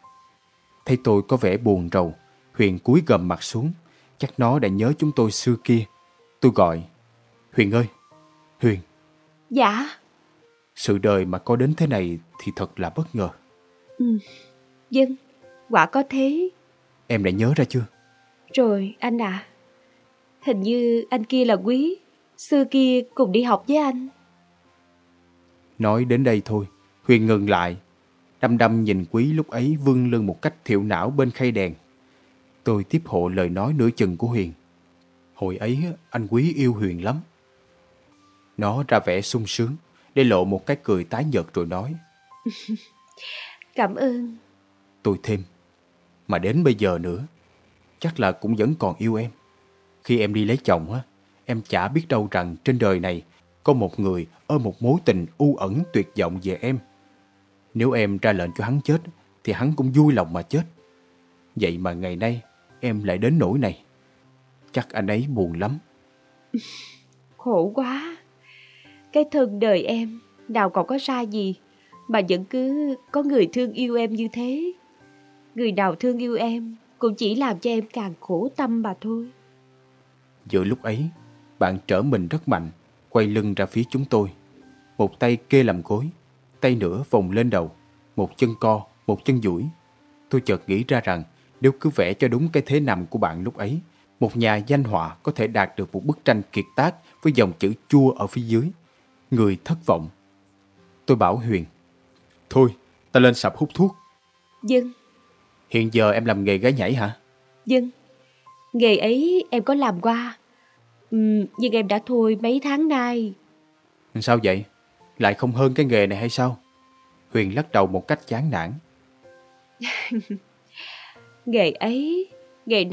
Thấy tôi có vẻ buồn rầu, Huyền cúi gầm mặt xuống. Chắc nó đã nhớ chúng tôi xưa kia. Tôi gọi: Huyền ơi, Huyền. Dạ. Sự đời mà có đến thế này thì thật là bất ngờ. Ừ, vâng, quả có thế. Em đã nhớ ra chưa? Rồi anh à, hình như anh kia là Quý, xưa kia cùng đi học với anh. Nói đến đây thôi, Huyền ngừng lại, đăm đăm nhìn Quý lúc ấy vươn lưng một cách thiểu não bên khay đèn. Tôi tiếp hộ lời nói nửa chừng của Huyền. Hồi ấy anh Quý yêu Huyền lắm. Nó ra vẻ sung sướng, để lộ một cái cười tái nhợt rồi nói: Cảm ơn. Tôi thêm: Mà đến bây giờ nữa, chắc là cũng vẫn còn yêu em. Khi em đi lấy chồng á, em chả biết đâu rằng trên đời này có một người ôm một mối tình u ẩn tuyệt vọng về em. Nếu em ra lệnh cho hắn chết thì hắn cũng vui lòng mà chết. Vậy mà ngày nay em lại đến nỗi này. Chắc anh ấy buồn lắm. Khổ quá. Cái thân đời em nào còn có sai gì mà vẫn cứ có người thương yêu em như thế. Người nào thương yêu em cũng chỉ làm cho em càng khổ tâm mà thôi. Giữa lúc ấy, bạn trở mình rất mạnh, quay lưng ra phía chúng tôi. Một tay kê làm gối, tay nữa vòng lên đầu, một chân co, một chân duỗi. Tôi chợt nghĩ ra rằng nếu cứ vẽ cho đúng cái thế nằm của bạn lúc ấy, một nhà danh họa có thể đạt được một bức tranh kiệt tác với dòng chữ chua ở phía dưới: Người thất vọng. Tôi bảo Huyền: Thôi, ta lên sạp hút thuốc. Vâng. Hiện giờ em làm nghề gái nhảy hả? Vâng. Nghề ấy em có làm qua, ừ, nhưng em đã thôi mấy tháng nay. Sao vậy? Lại không hơn cái nghề này hay sao? Huyền lắc đầu một cách chán nản. Nghề ấy, nghề này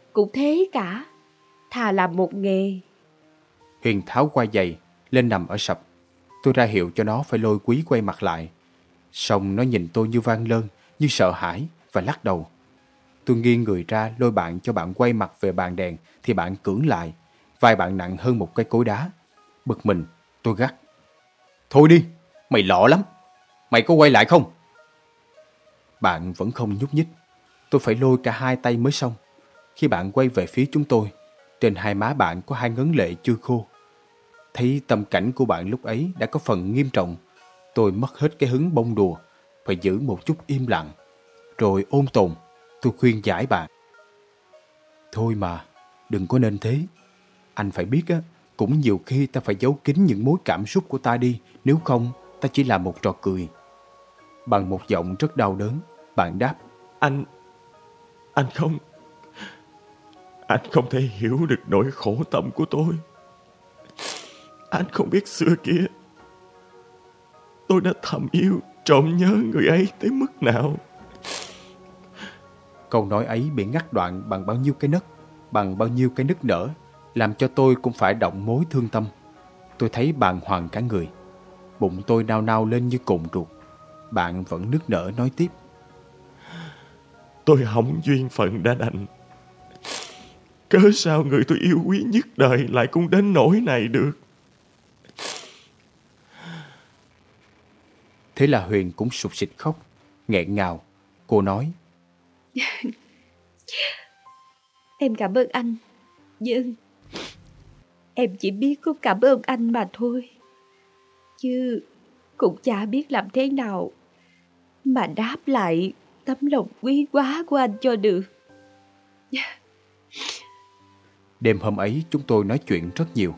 cũng thế cả. Thà làm một nghề. Huyền tháo qua giày lên nằm ở sập. Tôi ra hiệu cho nó phải lôi Quý quay mặt lại. Xong nó nhìn tôi như van lơn, như sợ hãi và lắc đầu. Tôi nghiêng người ra lôi bạn cho bạn quay mặt về bàn đèn thì bạn cưỡng lại. Vai bạn nặng hơn một cái cối đá. Bực mình, tôi gắt: thôi đi, mày lọ lắm. Mày có quay lại không? Bạn vẫn không nhúc nhích. Tôi phải lôi cả hai tay mới xong. Khi bạn quay về phía chúng tôi, trên hai má bạn có hai ngấn lệ chưa khô. Thấy tâm cảnh của bạn lúc ấy đã có phần nghiêm trọng, tôi mất hết cái hứng bông đùa, phải giữ một chút im lặng. Rồi ôn tồn, tôi khuyên giải bạn: thôi mà, đừng có nên thế. Anh phải biết á, cũng nhiều khi ta phải giấu kín những mối cảm xúc của ta đi, nếu không ta chỉ là một trò cười. Bằng một giọng rất đau đớn, bạn đáp: Anh... Anh không... Anh không thể hiểu được nỗi khổ tâm của tôi. Anh không biết xưa kia tôi đã thầm yêu, trộm nhớ người ấy tới mức nào. Câu nói ấy bị ngắt đoạn bằng bao nhiêu cái nấc, bằng bao nhiêu cái nức nở, làm cho tôi cũng phải động mối thương tâm. Tôi thấy bàng hoàng cả người. Bụng tôi nao nao lên như cồn ruột. Bạn vẫn nức nở nói tiếp: tôi hỏng duyên phận đã đành. Cớ sao người tôi yêu quý nhất đời lại cũng đến nỗi này được. Thế là Huyền cũng sụt sịt khóc, nghẹn ngào. Cô nói: Em cảm ơn anh. Nhưng em chỉ biết có cảm ơn anh mà thôi. Chứ cũng chả biết làm thế nào mà đáp lại tấm lòng quý quá của anh cho được. Đêm hôm ấy chúng tôi nói chuyện rất nhiều.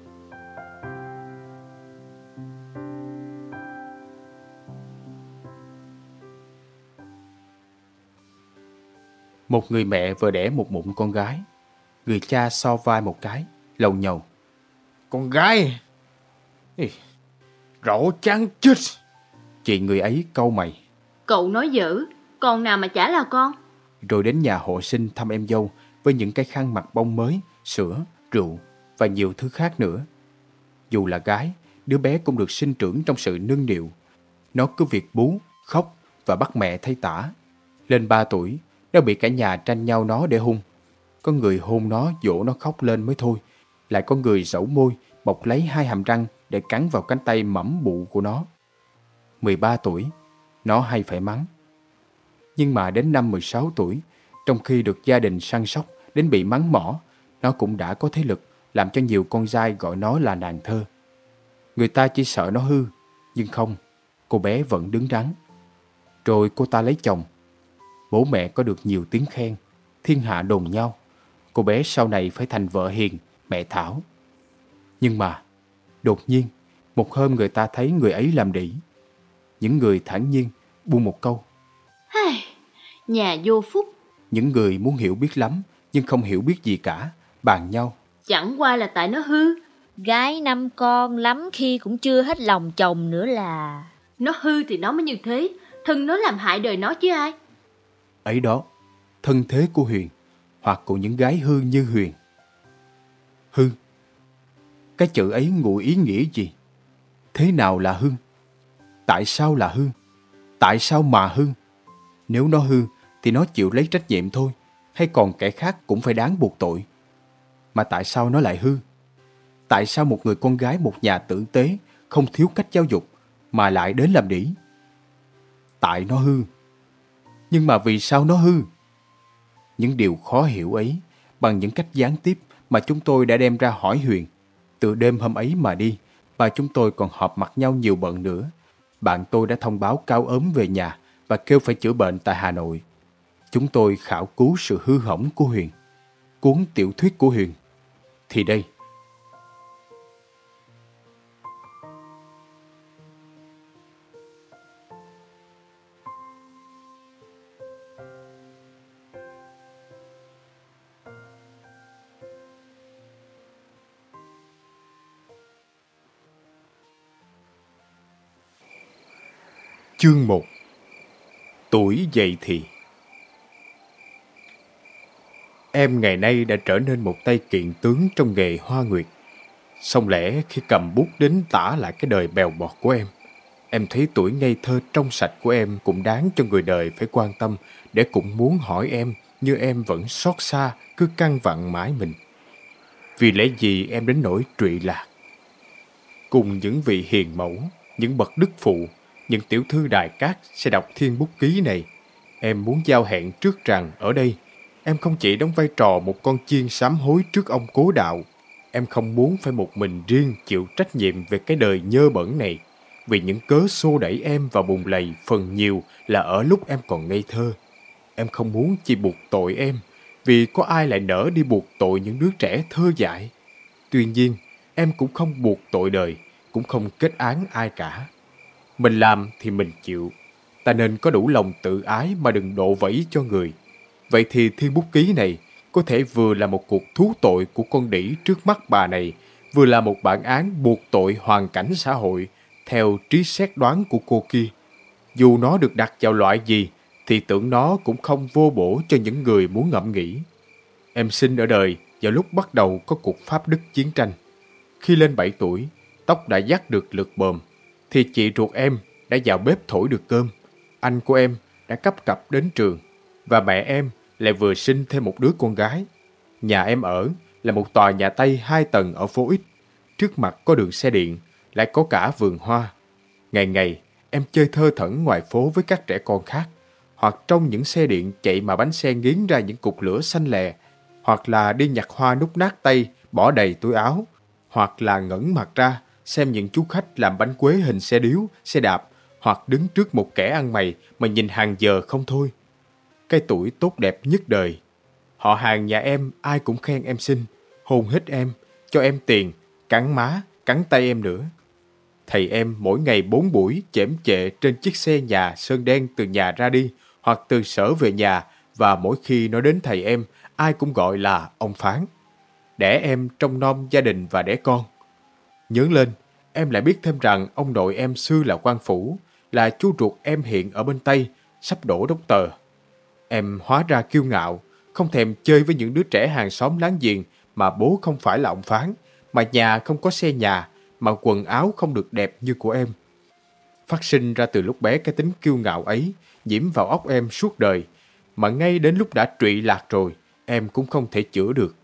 Một người mẹ vừa đẻ một bụng con gái. Người cha so vai một cái, lầu nhầu: Con gái? Ê, rõ chán chết. Chị người ấy cau mày: Cậu nói dở, con nào mà chả là con. Rồi đến nhà hộ sinh thăm em dâu với những cái khăn mặt bông mới, sữa, rượu và nhiều thứ khác nữa. Dù là gái, đứa bé cũng được sinh trưởng trong sự nương niu. Nó cứ việc bú, khóc và bắt mẹ thay tã. Lên ba tuổi, nó bị cả nhà tranh nhau nó để hung. Có người hôn nó dỗ nó khóc lên mới thôi. Lại có người dẫu môi, bọc lấy hai hàm răng để cắn vào cánh tay mẫm bụ của nó. mười ba tuổi, nó hay phải mắng. Nhưng mà đến năm mười sáu tuổi, trong khi được gia đình săn sóc đến bị mắng mỏ, nó cũng đã có thế lực làm cho nhiều con trai gọi nó là nàng thơ. Người ta chỉ sợ nó hư, nhưng không, cô bé vẫn đứng đắn. Rồi cô ta lấy chồng. Bố mẹ có được nhiều tiếng khen, thiên hạ đồn nhau. Cô bé sau này phải thành vợ hiền, mẹ thảo. Nhưng mà, đột nhiên, một hôm người ta thấy người ấy làm đĩ. Những người thản nhiên buông một câu: Hây, nhà vô phúc. Những người muốn hiểu biết lắm nhưng không hiểu biết gì cả, bàn nhau: Chẳng qua là tại nó hư. Gái năm con lắm khi cũng chưa hết lòng chồng nữa là. Nó hư thì nó mới như thế. Thân nó làm hại đời nó chứ ai. Ấy đó, thân thế của Huyền, hoặc của những gái hư như Huyền. Hư, cái chữ ấy ngụ ý nghĩa gì? Thế nào là hư? Tại sao là hư? Tại sao mà hư? Nếu nó hư thì nó chịu lấy trách nhiệm thôi, hay còn kẻ khác cũng phải đáng buộc tội? Mà tại sao nó lại hư? Tại sao một người con gái một nhà tử tế, không thiếu cách giáo dục, mà lại đến làm đĩ? Tại nó hư. Nhưng mà vì sao nó hư? Những điều khó hiểu ấy, bằng những cách gián tiếp mà chúng tôi đã đem ra hỏi Huyền. Từ đêm hôm ấy mà đi, và chúng tôi còn họp mặt nhau nhiều bận nữa. Bạn tôi đã thông báo cao ốm về nhà và kêu phải chữa bệnh tại Hà Nội. Chúng tôi khảo cứu sự hư hỏng của Huyền. Cuốn tiểu thuyết của Huyền. Thì đây. Chương một. Tuổi dậy thì. Em ngày nay đã trở nên một tay kiện tướng trong nghề hoa nguyệt. Song lẽ khi cầm bút đến tả lại cái đời bèo bọt của em, em thấy tuổi ngây thơ trong sạch của em cũng đáng cho người đời phải quan tâm, để cũng muốn hỏi em như em vẫn xót xa, cứ căn vặn mãi mình. Vì lẽ gì em đến nỗi trụy lạc? Cùng những vị hiền mẫu, những bậc đức phụ, những tiểu thư đài cát sẽ đọc thiên bút ký này, em muốn giao hẹn trước rằng ở đây em không chỉ đóng vai trò một con chiên sám hối trước ông cố đạo. Em không muốn phải một mình riêng chịu trách nhiệm về cái đời nhơ bẩn này, vì những cớ xô đẩy em vào bùn lầy phần nhiều là ở lúc em còn ngây thơ. Em không muốn chỉ buộc tội em, vì có ai lại nỡ đi buộc tội những đứa trẻ thơ dại. Tuy nhiên, em cũng không buộc tội đời, cũng không kết án ai cả. Mình làm thì mình chịu. Ta nên có đủ lòng tự ái mà đừng độ vẫy cho người. Vậy thì thiên bút ký này có thể vừa là một cuộc thú tội của con đĩ trước mắt bà này, vừa là một bản án buộc tội hoàn cảnh xã hội theo trí xét đoán của cô kia. Dù nó được đặt vào loại gì thì tưởng nó cũng không vô bổ cho những người muốn ngẫm nghĩ. Em sinh ở đời vào lúc bắt đầu có cuộc Pháp Đức chiến tranh. Khi lên bảy tuổi, tóc đã dắt được lượt bờm, thì chị ruột em đã vào bếp thổi được cơm. Anh của em đã cấp cặp đến trường, và mẹ em lại vừa sinh thêm một đứa con gái. Nhà em ở là một tòa nhà Tây hai tầng ở phố X. Trước mặt có đường xe điện, lại có cả vườn hoa. Ngày ngày, em chơi thơ thẩn ngoài phố với các trẻ con khác, hoặc trong những xe điện chạy mà bánh xe nghiến ra những cục lửa xanh lè, hoặc là đi nhặt hoa nút nát tay, bỏ đầy túi áo, hoặc là ngẩng mặt ra xem những chú khách làm bánh quế hình xe điếu, xe đạp, hoặc đứng trước một kẻ ăn mày mà nhìn hàng giờ không thôi. Cái tuổi tốt đẹp nhất đời. Họ hàng nhà em ai cũng khen em xinh, hôn hít em, cho em tiền, cắn má, cắn tay em nữa. Thầy em mỗi ngày bốn buổi chễm chệ trên chiếc xe nhà sơn đen từ nhà ra đi, hoặc từ sở về nhà, và mỗi khi nói đến thầy em, ai cũng gọi là ông Phán. Đẻ em trông nom gia đình và đẻ con. Nhớ lên, em lại biết thêm rằng ông nội em xưa là quan phủ, là chú ruột em hiện ở bên Tây, sắp đổ đốc tờ. Em hóa ra kiêu ngạo, không thèm chơi với những đứa trẻ hàng xóm láng giềng mà bố không phải là ông Phán, mà nhà không có xe nhà, mà quần áo không được đẹp như của em. Phát sinh ra từ lúc bé cái tính kiêu ngạo ấy, nhiễm vào óc em suốt đời, mà ngay đến lúc đã trụy lạc rồi, em cũng không thể chữa được.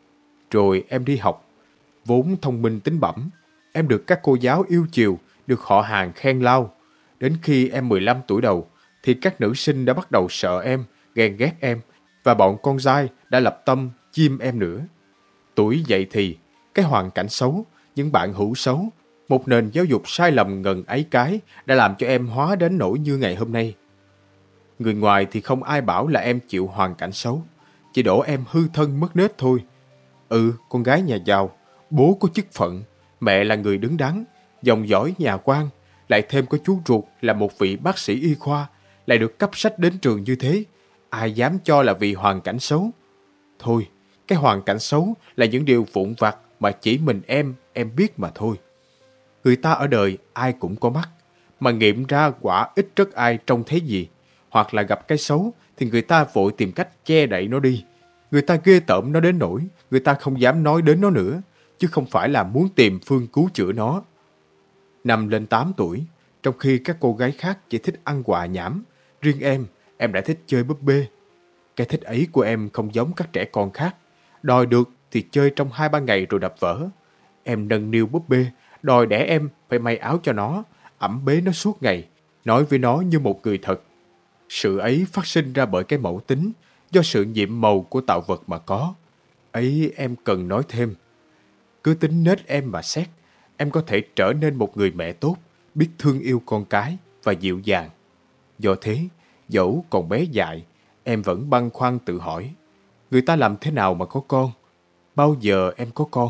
Rồi em đi học, vốn thông minh tính bẩm, em được các cô giáo yêu chiều, được họ hàng khen lao. Đến khi em mười lăm tuổi đầu, thì các nữ sinh đã bắt đầu sợ em, ghen ghét em, và bọn con trai đã lập tâm chiêm em nữa. Tuổi dậy thì, cái hoàn cảnh xấu, những bạn hữu xấu, một nền giáo dục sai lầm ngần ấy cái đã làm cho em hóa đến nỗi như ngày hôm nay. Người ngoài thì không ai bảo là em chịu hoàn cảnh xấu, chỉ đổ em hư thân mất nết thôi. Ừ, con gái nhà giàu, bố có chức phận, mẹ là người đứng đắn, dòng dõi nhà quan, lại thêm có chú ruột là một vị bác sĩ y khoa, lại được cấp sách đến trường như thế, ai dám cho là vì hoàn cảnh xấu. Thôi, cái hoàn cảnh xấu là những điều vụn vặt mà chỉ mình em, em biết mà thôi. Người ta ở đời ai cũng có mắt, mà nghiệm ra quả ít rất ai trông thấy gì. Hoặc là gặp cái xấu thì người ta vội tìm cách che đậy nó đi. Người ta ghê tởm nó đến nỗi người ta không dám nói đến nó nữa, chứ không phải là muốn tìm phương cứu chữa nó. Năm lên tám tuổi, trong khi các cô gái khác chỉ thích ăn quà nhảm, riêng em, em đã thích chơi búp bê. Cái thích ấy của em không giống các trẻ con khác. Đòi được thì chơi trong hai ba ngày rồi đập vỡ. Em nâng niu búp bê, đòi đẻ em phải may áo cho nó, ẵm bế nó suốt ngày, nói với nó như một người thật. Sự ấy phát sinh ra bởi cái mẫu tính, do sự nhiệm màu của tạo vật mà có. Ấy em cần nói thêm. Cứ tính nết em mà xét, em có thể trở nên một người mẹ tốt, biết thương yêu con cái và dịu dàng. Do thế, dẫu còn bé dại, em vẫn băn khoăn tự hỏi, người ta làm thế nào mà có con? Bao giờ em có con?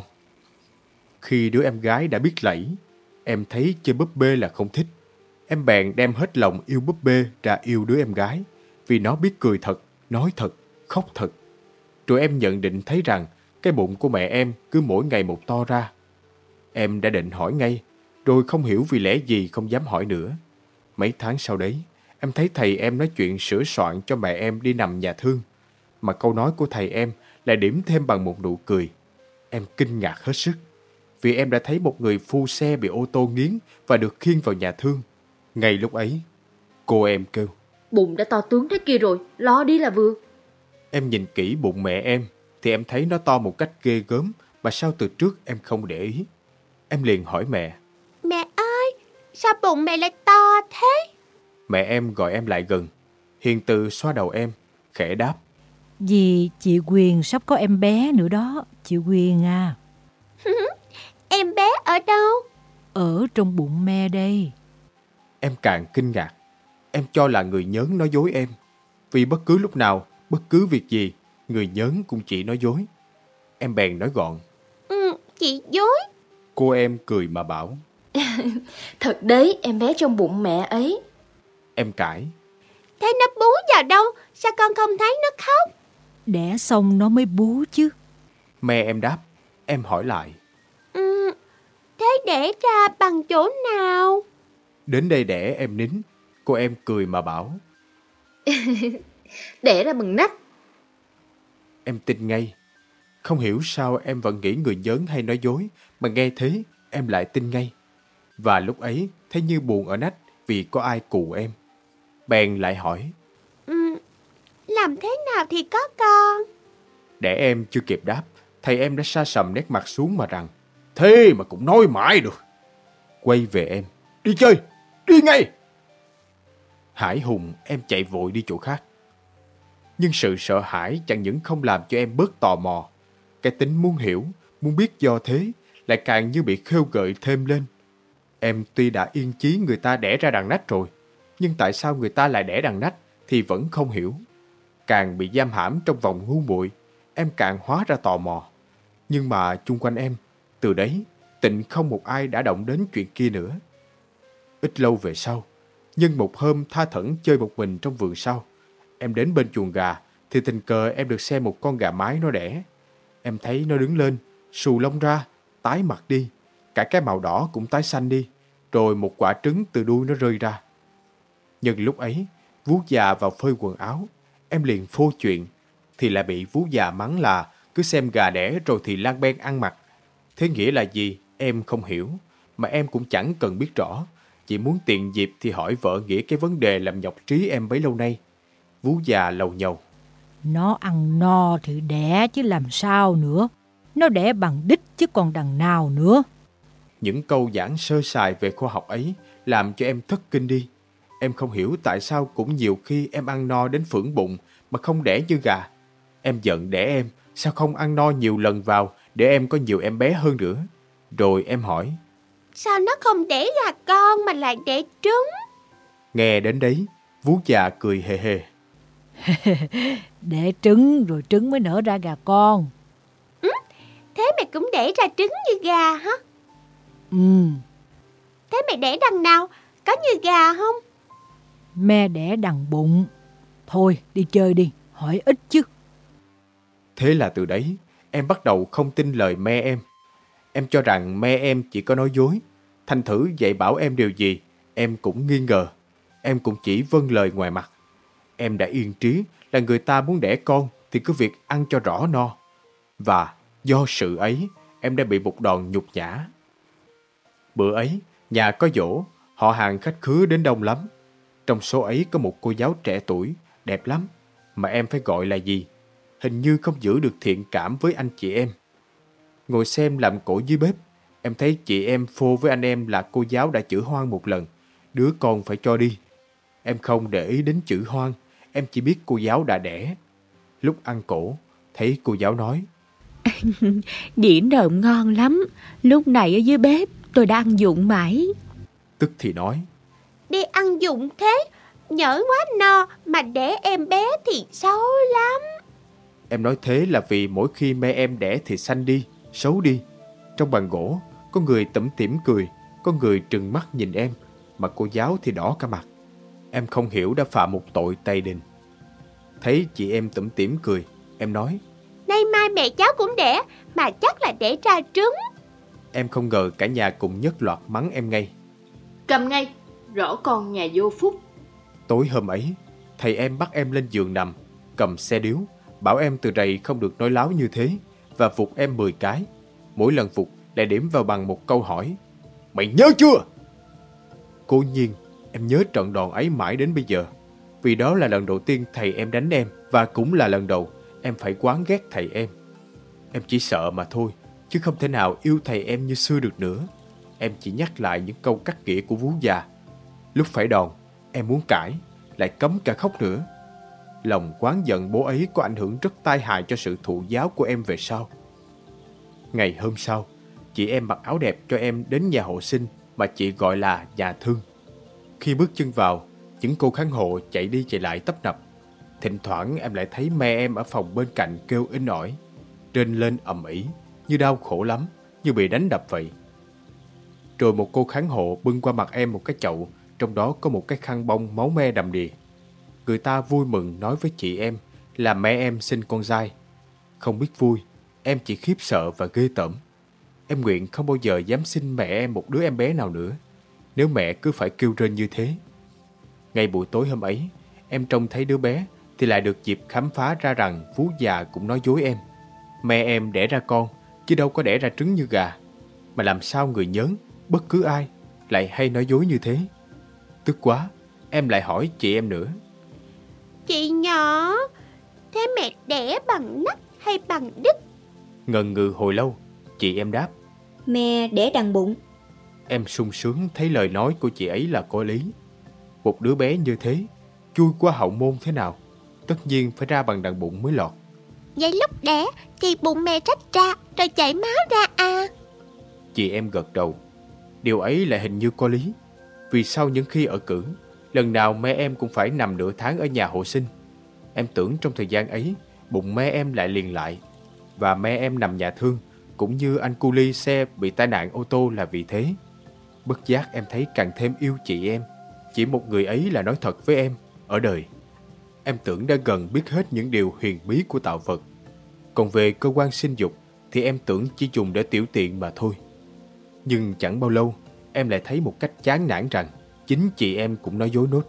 Khi đứa em gái đã biết lẫy, em thấy chơi búp bê là không thích. Em bèn đem hết lòng yêu búp bê ra yêu đứa em gái, vì nó biết cười thật, nói thật, khóc thật. Rồi em nhận định thấy rằng cái bụng của mẹ em cứ mỗi ngày một to ra. Em đã định hỏi ngay, rồi không hiểu vì lẽ gì không dám hỏi nữa. Mấy tháng sau đấy, em thấy thầy em nói chuyện sửa soạn cho mẹ em đi nằm nhà thương. Mà câu nói của thầy em lại điểm thêm bằng một nụ cười. Em kinh ngạc hết sức, vì em đã thấy một người phu xe bị ô tô nghiến và được khiêng vào nhà thương. Ngay lúc ấy, cô em kêu: Bụng đã to tướng thế kia rồi, lo đi là vừa. Em nhìn kỹ bụng mẹ em thì em thấy nó to một cách ghê gớm mà sao từ trước em không để ý. Em liền hỏi mẹ: Mẹ ơi, sao bụng mẹ lại to thế? Mẹ em gọi em lại gần, hiền từ xoa đầu em, khẽ đáp: Vì chị Quyền sắp có em bé nữa đó, chị Quyền à. Em bé ở đâu? Ở trong bụng mẹ đây. Em càng kinh ngạc. Em cho là người Nhớn nói dối em, vì bất cứ lúc nào, bất cứ việc gì, người Nhớn cũng chỉ nói dối. Em bèn nói gọn: Ừ, chị dối. Cô em cười mà bảo: Thật đấy, em bé trong bụng mẹ ấy. Em cãi: Thế nó bú vào đâu? Sao con không thấy nó khóc? Đẻ xong nó mới bú chứ. Mẹ em đáp. Em hỏi lại: Ừ, thế đẻ ra bằng chỗ nào? Đến đây đẻ em nín. Cô em cười mà bảo: Đẻ ra bằng nách. Em tin ngay. Không hiểu sao em vẫn nghĩ người Nhớn hay nói dối, mà nghe thế em lại tin ngay. Và lúc ấy thấy như buồn ở nách vì có ai cù em. Bèn lại hỏi: Ừ, làm thế nào thì có con? Để em chưa kịp đáp, thầy em đã sa sầm nét mặt xuống mà rằng: Thế mà cũng nói mãi được. Quay về em: Đi chơi, đi ngay. Hải hùng em chạy vội đi chỗ khác. Nhưng sự sợ hãi chẳng những không làm cho em bớt tò mò, cái tính muốn hiểu, muốn biết do thế lại càng như bị khêu gợi thêm lên. Em tuy đã yên chí người ta đẻ ra đằng nách rồi, nhưng tại sao người ta lại đẻ đằng nách thì vẫn không hiểu. Càng bị giam hãm trong vòng ngu muội, em càng hóa ra tò mò. Nhưng mà chung quanh em, từ đấy, tịnh không một ai đã động đến chuyện kia nữa. Ít lâu về sau, nhân một hôm tha thẩn chơi một mình trong vườn sau, em đến bên chuồng gà thì tình cờ em được xem một con gà mái nó đẻ. Em thấy nó đứng lên, xù lông ra, tái mặt đi, cả cái màu đỏ cũng tái xanh đi, rồi một quả trứng từ đuôi nó rơi ra. Nhưng lúc ấy, vú già vào phơi quần áo, em liền phô chuyện, thì lại bị vú già mắng là cứ xem gà đẻ rồi thì lang ben ăn mặc. Thế nghĩa là gì em không hiểu, mà em cũng chẳng cần biết rõ, chỉ muốn tiện dịp thì hỏi vợ nghĩa cái vấn đề làm nhọc trí em bấy lâu nay. Vú già lầu nhầu: Nó ăn no thì đẻ chứ làm sao nữa. Nó đẻ bằng đích chứ còn đằng nào nữa. Những câu giảng sơ sài về khoa học ấy làm cho em thất kinh đi. Em không hiểu tại sao cũng nhiều khi em ăn no đến phưởng bụng mà không đẻ như gà. Em giận đẻ em, sao không ăn no nhiều lần vào để em có nhiều em bé hơn nữa. Rồi em hỏi: Sao nó không đẻ gà con mà lại đẻ trứng? Nghe đến đấy, vú già cười hề hề: Đẻ trứng rồi trứng mới nở ra gà con. Ừ, thế mày cũng đẻ ra trứng như gà hả? Ừ. Thế mày đẻ đằng nào? Có như gà không? Mẹ đẻ đằng bụng. Thôi đi chơi đi, hỏi ít chứ. Thế là từ đấy, em bắt đầu không tin lời mẹ em. Em cho rằng mẹ em chỉ có nói dối. Thành thử dạy bảo em điều gì, em cũng nghi ngờ. Em cũng chỉ vâng lời ngoài mặt. Em đã yên trí là người ta muốn đẻ con thì cứ việc ăn cho rõ no. Và do sự ấy, em đã bị một đòn nhục nhã. Bữa ấy, nhà có giỗ, họ hàng khách khứa đến đông lắm. Trong số ấy có một cô giáo trẻ tuổi, đẹp lắm, mà em phải gọi là gì? Hình như không giữ được thiện cảm với anh chị em. Ngồi xem làm cỗ dưới bếp, em thấy chị em phô với anh em là cô giáo đã chữa hoang một lần, đứa con phải cho đi. Em không để ý đến chữ hoang, em chỉ biết cô giáo đã đẻ. Lúc ăn cỗ, thấy cô giáo nói: Đĩa nợm ngon lắm, lúc này ở dưới bếp tôi đã ăn dụng mãi. Tức thì nói: Đi ăn dụng thế, nhỡ quá no mà đẻ em bé thì xấu lắm. Em nói thế là vì mỗi khi mẹ em đẻ thì xanh đi, xấu đi. Trong bàn gỗ, có người tủm tỉm cười, có người trừng mắt nhìn em, mà cô giáo thì đỏ cả mặt. Em không hiểu đã phạm một tội Tây Đình. Thấy chị em tủm tỉm cười, em nói: Nay mai mẹ cháu cũng đẻ, mà chắc là đẻ ra trứng. Em không ngờ cả nhà cùng nhất loạt mắng em ngay. Cầm ngay, rõ con nhà vô phúc. Tối hôm ấy, thầy em bắt em lên giường nằm, cầm xe điếu, bảo em từ rày không được nói láo như thế và vụt em mười cái. Mỗi lần vụt lại điểm vào bằng một câu hỏi: mày nhớ chưa? Cố nhiên em nhớ trận đòn ấy mãi đến bây giờ, vì đó là lần đầu tiên thầy em đánh em, và cũng là lần đầu em phải oán ghét thầy em. Em chỉ sợ mà thôi, chứ không thể nào yêu thầy em như xưa được nữa. Em chỉ nhắc lại những câu cắt nghĩa của vú già. Lúc phải đòn, em muốn cãi, lại cấm cả khóc nữa. Lòng oán giận bố ấy có ảnh hưởng rất tai hại cho sự thụ giáo của em về sau. Ngày hôm sau, chị em mặc áo đẹp cho em đến nhà hộ sinh mà chị gọi là nhà thương. Khi bước chân vào, những cô khán hộ chạy đi chạy lại tấp nập. Thỉnh thoảng em lại thấy mẹ em ở phòng bên cạnh kêu inh ỏi, rên lên ầm ĩ như đau khổ lắm, như bị đánh đập vậy. Rồi một cô khán hộ bưng qua mặt em một cái chậu, trong đó có một cái khăn bông máu me đầm đìa. Người ta vui mừng nói với chị em là mẹ em sinh con trai. Không biết vui, em chỉ khiếp sợ và ghê tởm. Em nguyện không bao giờ dám sinh mẹ em một đứa em bé nào nữa, nếu mẹ cứ phải kêu rên như thế. Ngay buổi tối hôm ấy, em trông thấy đứa bé thì lại được dịp khám phá ra rằng vú già cũng nói dối em. Mẹ em đẻ ra con, chứ đâu có đẻ ra trứng như gà. Mà làm sao người nhớn, bất cứ ai, lại hay nói dối như thế? Tức quá, em lại hỏi chị em nữa: chị nhỏ, thế mẹ đẻ bằng nách hay bằng đít? Ngần ngừ hồi lâu, chị em đáp: mẹ đẻ đằng bụng. Em sung sướng thấy lời nói của chị ấy là có lý. Một đứa bé như thế, chui qua hậu môn thế nào, tất nhiên phải ra bằng đằng bụng mới lọt. Vậy lúc đẻ thì bụng mẹ rách ra rồi chảy máu ra à? Chị em gật đầu. Điều ấy lại hình như có lý. Vì sau những khi ở cữ, lần nào mẹ em cũng phải nằm nửa tháng ở nhà hộ sinh. Em tưởng trong thời gian ấy, bụng mẹ em lại liền lại. Và mẹ em nằm nhà thương, cũng như anh cu li xe bị tai nạn ô tô là vì thế. Bất giác em thấy càng thêm yêu chị em. Chỉ một người ấy là nói thật với em, ở đời. Em tưởng đã gần biết hết những điều huyền bí của tạo vật. Còn về cơ quan sinh dục thì em tưởng chỉ dùng để tiểu tiện mà thôi. Nhưng chẳng bao lâu, em lại thấy một cách chán nản rằng chính chị em cũng nói dối nốt.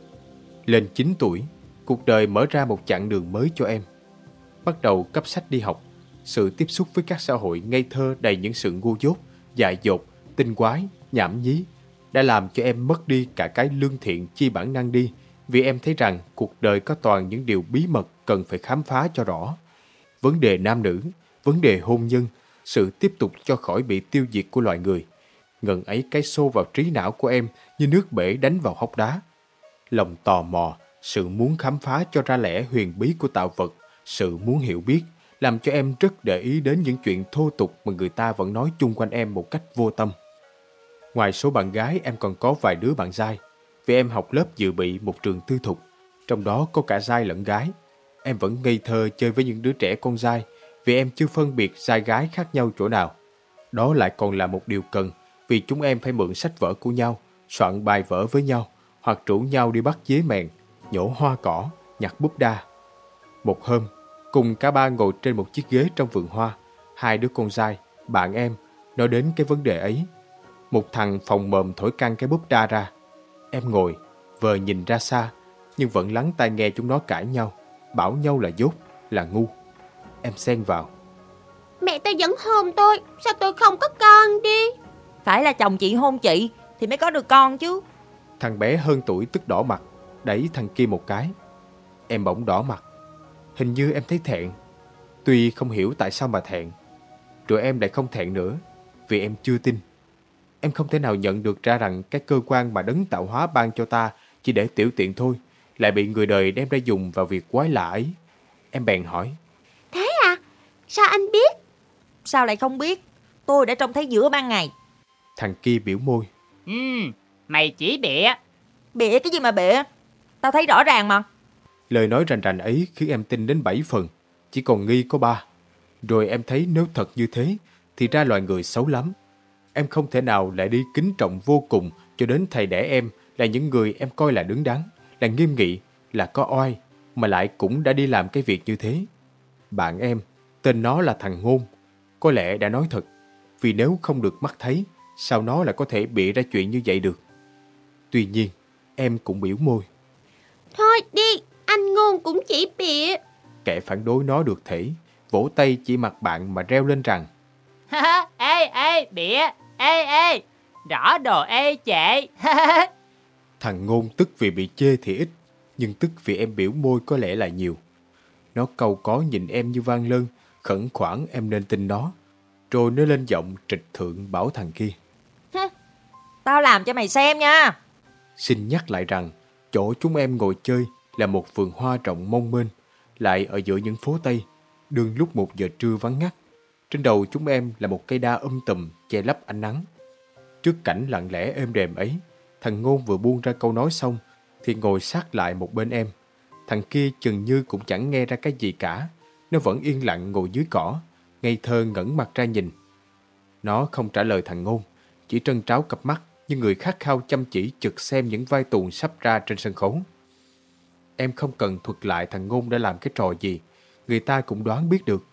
Lên chín tuổi, cuộc đời mở ra một chặng đường mới cho em. Bắt đầu cấp sách đi học, sự tiếp xúc với các xã hội ngây thơ đầy những sự ngu dốt, dại dột, tinh quái, nhảm nhí đã làm cho em mất đi cả cái lương thiện chi bản năng đi, vì em thấy rằng cuộc đời có toàn những điều bí mật cần phải khám phá cho rõ. Vấn đề nam nữ, vấn đề hôn nhân, sự tiếp tục cho khỏi bị tiêu diệt của loài người. Ngần ấy cái xô vào trí não của em như nước bể đánh vào hốc đá. Lòng tò mò, sự muốn khám phá cho ra lẽ huyền bí của tạo vật, sự muốn hiểu biết, làm cho em rất để ý đến những chuyện thô tục mà người ta vẫn nói chung quanh em một cách vô tâm. Ngoài số bạn gái, em còn có vài đứa bạn trai, vì em học lớp dự bị một trường tư thục, trong đó có cả trai lẫn gái. Em vẫn ngây thơ chơi với những đứa trẻ con trai, vì em chưa phân biệt trai gái khác nhau chỗ nào. Đó lại còn là một điều cần, vì chúng em phải mượn sách vở của nhau, soạn bài vở với nhau, hoặc rủ nhau đi bắt dế mèn, nhổ hoa cỏ, nhặt búp đa. Một hôm, cùng cả ba ngồi trên một chiếc ghế trong vườn hoa, hai đứa con trai, bạn em, nói đến cái vấn đề ấy. Một thằng phồng mồm thổi căng cái búp đa ra. Em ngồi, vờ nhìn ra xa, nhưng vẫn lắng tai nghe chúng nó cãi nhau, bảo nhau là dốt, là ngu. Em xen vào: mẹ tôi vẫn hôn tôi, sao tôi không có con đi? Phải là chồng chị hôn chị thì mới có được con chứ. Thằng bé hơn tuổi tức đỏ mặt, đẩy thằng kia một cái. Em bỗng đỏ mặt. Hình như em thấy thẹn. Tuy không hiểu tại sao mà thẹn. Rồi em lại không thẹn nữa, vì em chưa tin. Em không thể nào nhận được ra rằng cái cơ quan mà đấng tạo hóa ban cho ta chỉ để tiểu tiện thôi, lại bị người đời đem ra dùng vào việc quái lạ ấy. Em bèn hỏi: thế à? Sao anh biết? Sao lại không biết? Tôi đã trông thấy giữa ban ngày. Thằng kia biểu môi: Ừ, mày chỉ bịa. Bịa cái gì mà bịa? Tao thấy rõ ràng mà. Lời nói rành rành ấy khiến em tin đến bảy phần, chỉ còn nghi có ba. Rồi em thấy nếu thật như thế thì ra loài người xấu lắm. Em không thể nào lại đi kính trọng vô cùng cho đến thầy đẻ em là những người em coi là đứng đắn, là nghiêm nghị, là có oai, mà lại cũng đã đi làm cái việc như thế. Bạn em, tên nó là thằng Ngôn, có lẽ đã nói thật, vì nếu không được mắt thấy, sao nó lại có thể bịa ra chuyện như vậy được. Tuy nhiên, em cũng biểu môi: thôi đi, anh Ngôn cũng chỉ bịa. Kẻ phản đối nó được thể, vỗ tay chỉ mặt bạn mà reo lên rằng: Ê, ê, bịa, ê, ê, rõ đồ ê chệ. Thằng Ngôn tức vì bị chê thì ít, nhưng tức vì em biểu môi có lẽ là nhiều. Nó cau có nhìn em như van lơn, khẩn khoản em nên tin nó. Rồi nó lên giọng trịch thượng bảo thằng kia: Tao làm cho mày xem nha. Xin nhắc lại rằng chỗ chúng em ngồi chơi là một vườn hoa rộng mông mênh, lại ở giữa những phố Tây, đương lúc một giờ trưa vắng ngắt. Trên đầu chúng em là một cây đa um tùm che lấp ánh nắng. Trước cảnh lặng lẽ êm đềm ấy, thằng Ngôn vừa buông ra câu nói xong thì ngồi sát lại một bên em. Thằng kia chừng như cũng chẳng nghe ra cái gì cả. Nó vẫn yên lặng ngồi dưới cỏ, ngây thơ ngẩng mặt ra nhìn. Nó không trả lời thằng Ngôn, chỉ trân tráo cặp mắt như người khát khao chăm chỉ chực xem những vai tuồng sắp ra trên sân khấu. Em không cần thuật lại thằng Ngôn đã làm cái trò gì, người ta cũng đoán biết được.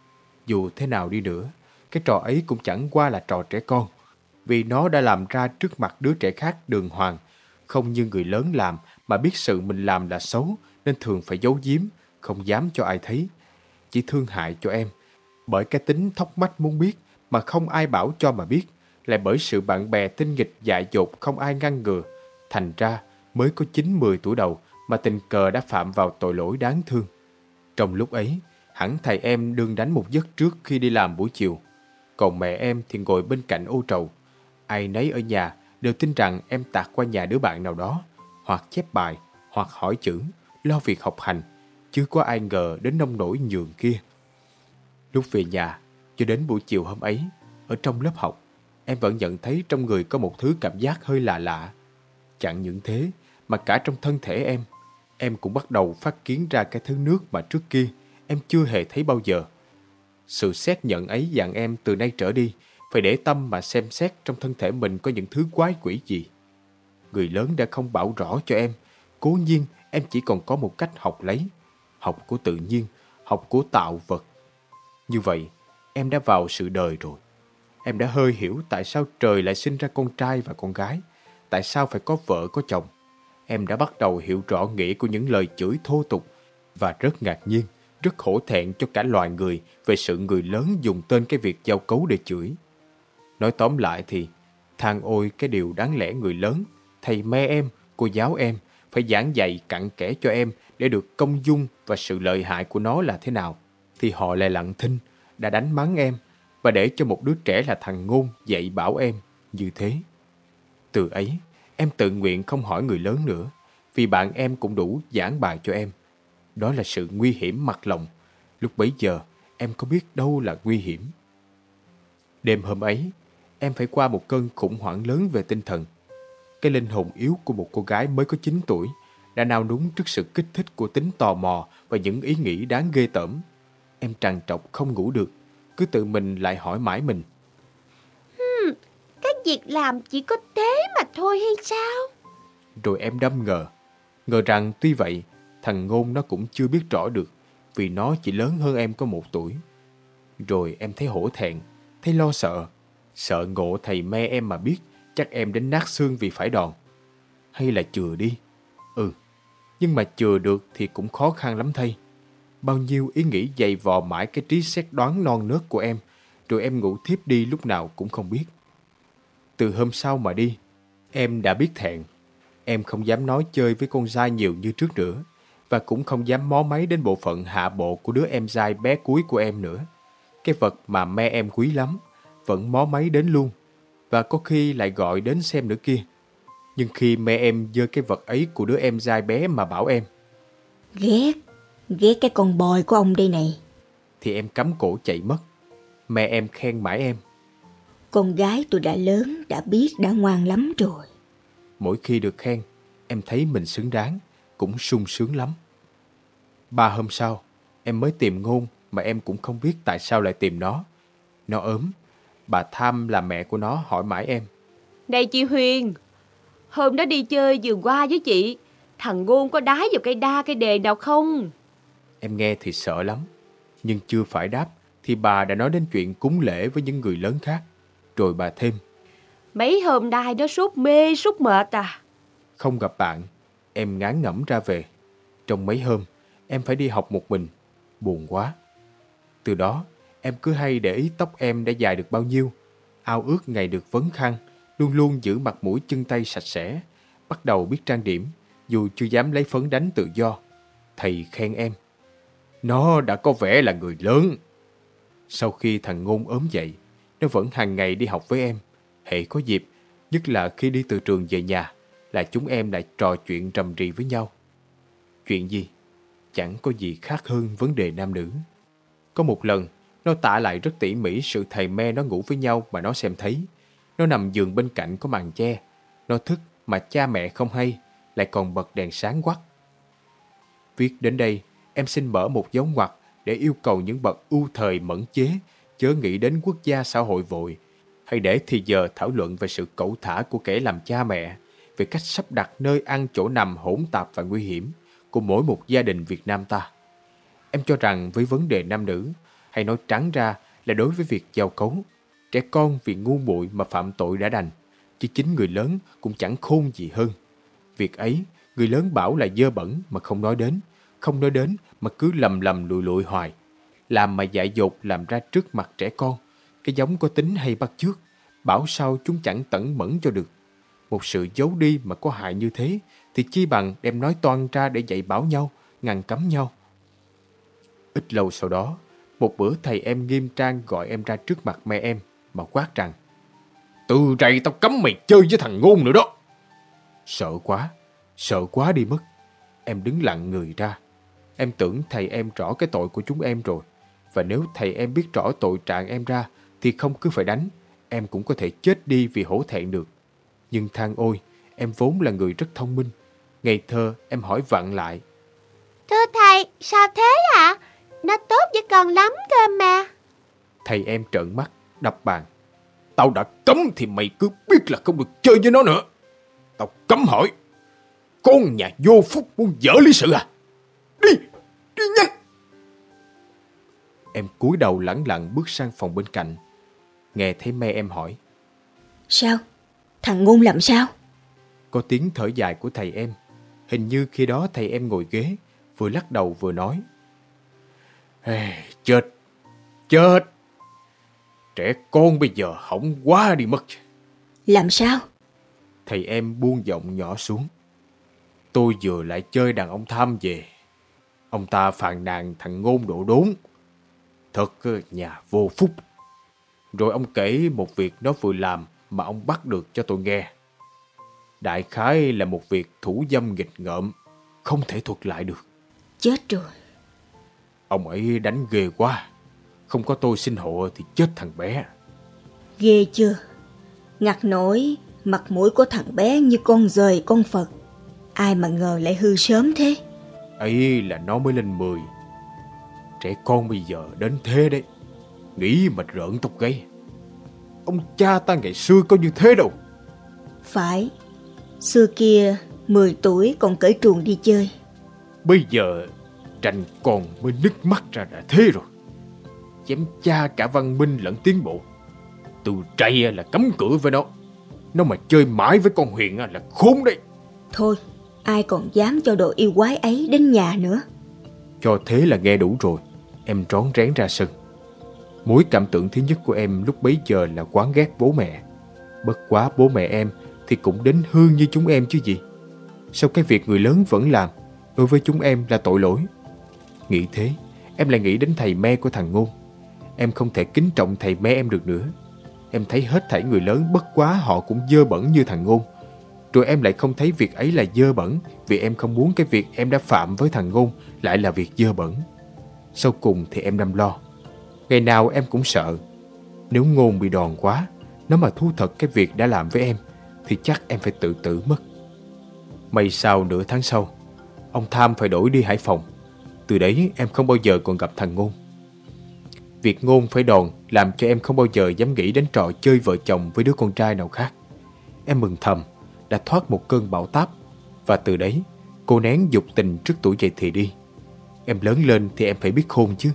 Dù thế nào đi nữa, cái trò ấy cũng chẳng qua là trò trẻ con, vì nó đã làm ra trước mặt đứa trẻ khác đường hoàng, không như người lớn làm mà biết sự mình làm là xấu nên thường phải giấu giếm, không dám cho ai thấy. Chỉ thương hại cho em, bởi cái tính thóc mách muốn biết mà không ai bảo cho mà biết, lại bởi sự bạn bè tinh nghịch dại dột không ai ngăn ngừa. Thành ra mới có chín mười tuổi đầu mà tình cờ đã phạm vào tội lỗi đáng thương. Trong lúc ấy, hẳn thầy em đương đánh một giấc trước khi đi làm buổi chiều. Còn mẹ em thì ngồi bên cạnh ô trầu. Ai nấy ở nhà đều tin rằng em tạt qua nhà đứa bạn nào đó, hoặc chép bài, hoặc hỏi chữ, lo việc học hành, chứ có ai ngờ đến nông nỗi nhường kia. Lúc về nhà, cho đến buổi chiều hôm ấy, ở trong lớp học, em vẫn nhận thấy trong người có một thứ cảm giác hơi lạ lạ. Chẳng những thế, mà cả trong thân thể em, em cũng bắt đầu phát kiến ra cái thứ nước mà trước kia em chưa hề thấy bao giờ. Sự xét nhận ấy dặn em từ nay trở đi phải để tâm mà xem xét trong thân thể mình có những thứ quái quỷ gì. Người lớn đã không bảo rõ cho em, cố nhiên em chỉ còn có một cách học lấy, học của tự nhiên, học của tạo vật. Như vậy, em đã vào sự đời rồi. Em đã hơi hiểu tại sao trời lại sinh ra con trai và con gái, tại sao phải có vợ có chồng. Em đã bắt đầu hiểu rõ nghĩa của những lời chửi thô tục và rất ngạc nhiên, rất hổ thẹn cho cả loài người về sự người lớn dùng tên cái việc giao cấu để chửi. Nói tóm lại thì, than ôi cái điều đáng lẽ người lớn, thầy mẹ em, cô giáo em phải giảng dạy cặn kẽ cho em để được công dung và sự lợi hại của nó là thế nào, thì họ lại lặng thinh, đã đánh mắng em và để cho một đứa trẻ là thằng Ngôn dạy bảo em như thế. Từ ấy, em tự nguyện không hỏi người lớn nữa, vì bạn em cũng đủ giảng bài cho em. Đó là sự nguy hiểm mặt lòng. Lúc bấy giờ, em có biết đâu là nguy hiểm. Đêm hôm ấy, em phải qua một cơn khủng hoảng lớn về tinh thần. Cái linh hồn yếu của một cô gái mới có chín tuổi đã nao núng trước sự kích thích của tính tò mò và những ý nghĩ đáng ghê tởm. Em trằn trọc không ngủ được, cứ tự mình lại hỏi mãi mình. Hmm, cái việc làm chỉ có thế mà thôi hay sao? Rồi em đâm ngờ, ngờ rằng tuy vậy, thằng Ngôn nó cũng chưa biết rõ được, vì nó chỉ lớn hơn em có một tuổi. Rồi em thấy hổ thẹn, thấy lo sợ, sợ ngộ thầy me em mà biết, chắc em đến nát xương vì phải đòn. Hay là chừa đi? Ừ, nhưng mà chừa được thì cũng khó khăn lắm thay. Bao nhiêu ý nghĩ dày vò mãi cái trí xét đoán non nớt của em, rồi em ngủ thiếp đi lúc nào cũng không biết. Từ hôm sau mà đi, em đã biết thẹn. Em không dám nói chơi với con dai nhiều như trước nữa, và cũng không dám mó máy đến bộ phận hạ bộ của đứa em dai bé cuối của em nữa. Cái vật mà me em quý lắm, vẫn mó máy đến luôn, và có khi lại gọi đến xem nữa kia. Nhưng khi me em giơ cái vật ấy của đứa em dai bé mà bảo em: Ghét, ghét cái con bòi của ông đây này, thì em cắm cổ chạy mất. Mẹ em khen mãi em: Con gái tôi đã lớn, đã biết, đã ngoan lắm rồi. Mỗi khi được khen, em thấy mình xứng đáng, cũng sung sướng lắm. Ba hôm sau, em mới tìm Ngôn mà em cũng không biết tại sao lại tìm nó. Nó ốm. Bà Tham là mẹ của nó hỏi mãi em: Này chị Huyền, hôm đó đi chơi vườn hoa với chị, thằng Ngôn có đái vào cây đa cây đề nào không? Em nghe thì sợ lắm, nhưng chưa phải đáp thì bà đã nói đến chuyện cúng lễ với những người lớn khác. Rồi bà thêm: Mấy hôm nay nó sốt mê sốt mệt à. Không gặp bạn, em ngán ngẩm ra về. Trong mấy hôm, em phải đi học một mình. buồn quá. Từ đó, em cứ hay để ý tóc em đã dài được bao nhiêu, ao ước ngày được vấn khăn, luôn luôn giữ mặt mũi chân tay sạch sẽ, bắt đầu biết trang điểm, dù chưa dám lấy phấn đánh tự do. Thầy khen em, nó đã có vẻ là người lớn. Sau khi thằng Ngôn ốm dậy, nó vẫn hàng ngày đi học với em. Hễ có dịp, nhất là khi đi từ trường về nhà, là chúng em lại trò chuyện rầm rì với nhau. Chuyện gì? Chẳng có gì khác hơn vấn đề nam nữ. Có một lần, nó tả lại rất tỉ mỉ sự thầy me nó ngủ với nhau mà nó xem thấy. Nó nằm giường bên cạnh có màn che. Nó thức mà cha mẹ không hay, lại còn bật đèn sáng quắc. Viết đến đây, em xin mở một dấu ngoặc để yêu cầu những bậc ưu thời mẫn chế chớ nghĩ đến quốc gia xã hội vội, hay để thì giờ thảo luận về sự cẩu thả của kẻ làm cha mẹ, về cách sắp đặt nơi ăn chỗ nằm hỗn tạp và nguy hiểm của mỗi một gia đình Việt Nam ta. Em cho rằng với vấn đề nam nữ, hay nói trắng ra là đối với việc giao cấu, trẻ con vì ngu muội mà phạm tội đã đành, chứ chính người lớn cũng chẳng khôn gì hơn. Việc ấy, người lớn bảo là dơ bẩn mà không nói đến, không nói đến mà cứ lầm lầm lụi lụi hoài. Làm mà dại dột làm ra trước mặt trẻ con, cái giống có tính hay bắt chước, bảo sao chúng chẳng tẩn mẫn cho được. Một sự giấu đi mà có hại như thế, thì chi bằng đem nói toan ra để dạy bảo nhau, ngăn cấm nhau. Ít lâu sau đó, một bữa thầy em nghiêm trang gọi em ra trước mặt mẹ em mà quát rằng: "Từ rày tao cấm mày chơi với thằng Ngôn nữa đó." Sợ quá, sợ quá đi mất. Em đứng lặng người ra. Em tưởng thầy em rõ cái tội của chúng em rồi, và nếu thầy em biết rõ tội trạng em ra thì không cứ phải đánh, em cũng có thể chết đi vì hổ thẹn được. Nhưng than ôi, em vốn là người rất thông minh. Ngây thơ em hỏi vặn lại: "Thưa thầy, sao thế ạ? Nó tốt với con lắm cơ mà." Thầy em trợn mắt, đập bàn: "Tao đã cấm thì mày cứ biết là không được chơi với nó nữa. Tao cấm hỏi. Con nhà vô phúc muốn dở lý sự à? Đi, đi nhanh." Em cúi đầu lẳng lặng bước sang phòng bên cạnh. Nghe thấy mẹ em hỏi: "Sao? Thằng Ngôn làm sao?" Có tiếng thở dài của thầy em. Hình như khi đó thầy em ngồi ghế, vừa lắc đầu vừa nói: "Ê, chết, chết. Trẻ con bây giờ hỏng quá đi mất." "Làm sao?" Thầy em buông giọng nhỏ xuống: "Tôi vừa lại chơi đàn ông Tham về. Ông ta phàn nàn thằng Ngôn độ đốn. Thật nhà vô phúc. Rồi ông kể một việc nó vừa làm mà ông bắt được cho tôi nghe. Đại khái là một việc thủ dâm nghịch ngợm, không thể thuật lại được." "Chết rồi." "Ông ấy đánh ghê quá. Không có tôi xin hộ thì chết thằng bé." "Ghê chưa? Ngặt nổi mặt mũi của thằng bé như con dời con Phật. Ai mà ngờ lại hư sớm thế." "Ấy là nó mới lên mười. Trẻ con bây giờ đến thế đấy. Nghĩ mà rợn tóc gáy. Ông cha ta ngày xưa có như thế đâu." "Phải. Xưa kia mười tuổi còn cởi truồng đi chơi. Bây giờ tranh con mới nứt mắt ra đã thế rồi. Chém cha cả văn minh lẫn tiến bộ. Từ trầy là cấm cửa với nó. Nó mà chơi mãi với con Huyền là khốn đấy." Thôi, ai còn dám cho đồ yêu quái ấy đến nhà nữa. Cho thế là nghe đủ rồi. Em rón rén ra sân. Mối cảm tưởng thứ nhất của em lúc bấy giờ là quán ghét bố mẹ. Bất quá bố mẹ em thì cũng đến hương như chúng em chứ gì. Sao cái việc người lớn vẫn làm đối với chúng em là tội lỗi? Nghĩ thế, em lại nghĩ đến thầy me của thằng Ngôn. Em không thể kính trọng thầy me em được nữa. Em thấy hết thảy người lớn bất quá họ cũng dơ bẩn như thằng Ngôn. Rồi em lại không thấy việc ấy là dơ bẩn, vì em không muốn cái việc em đã phạm với thằng Ngôn lại là việc dơ bẩn. Sau cùng thì em đâm lo. Ngày nào em cũng sợ, nếu Ngôn bị đòn quá, nó mà thú thật cái việc đã làm với em, thì chắc em phải tự tử mất. May sao nửa tháng sau, ông Tham phải đổi đi Hải Phòng. Từ đấy em không bao giờ còn gặp thằng Ngôn. Việc Ngôn phải đòn làm cho em không bao giờ dám nghĩ đến trò chơi vợ chồng với đứa con trai nào khác. Em mừng thầm đã thoát một cơn bão táp, và từ đấy cô nén dục tình trước tuổi dậy thì đi. Em lớn lên thì em phải biết khôn chứ.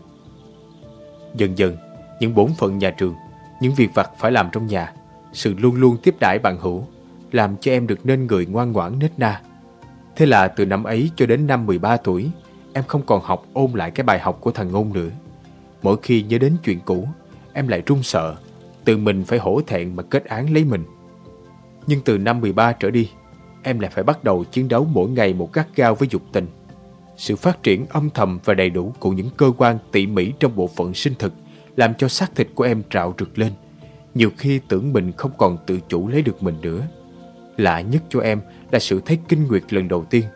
Dần dần, những bổn phận nhà trường, những việc vặt phải làm trong nhà, sự luôn luôn tiếp đãi bạn hữu, làm cho em được nên người ngoan ngoãn nết na. Thế là từ năm ấy cho đến năm mười ba tuổi, em không còn học ôn lại cái bài học của thằng Ngôn nữa. Mỗi khi nhớ đến chuyện cũ, em lại run sợ, tự mình phải hổ thẹn mà kết án lấy mình. Nhưng từ năm mười ba trở đi, em lại phải bắt đầu chiến đấu mỗi ngày một gắt gao với dục tình. Sự phát triển âm thầm và đầy đủ của những cơ quan tỉ mỉ trong bộ phận sinh thực làm cho xác thịt của em trạo rực lên. Nhiều khi tưởng mình không còn tự chủ lấy được mình nữa. Lạ nhất cho em là sự thấy kinh nguyệt lần đầu tiên.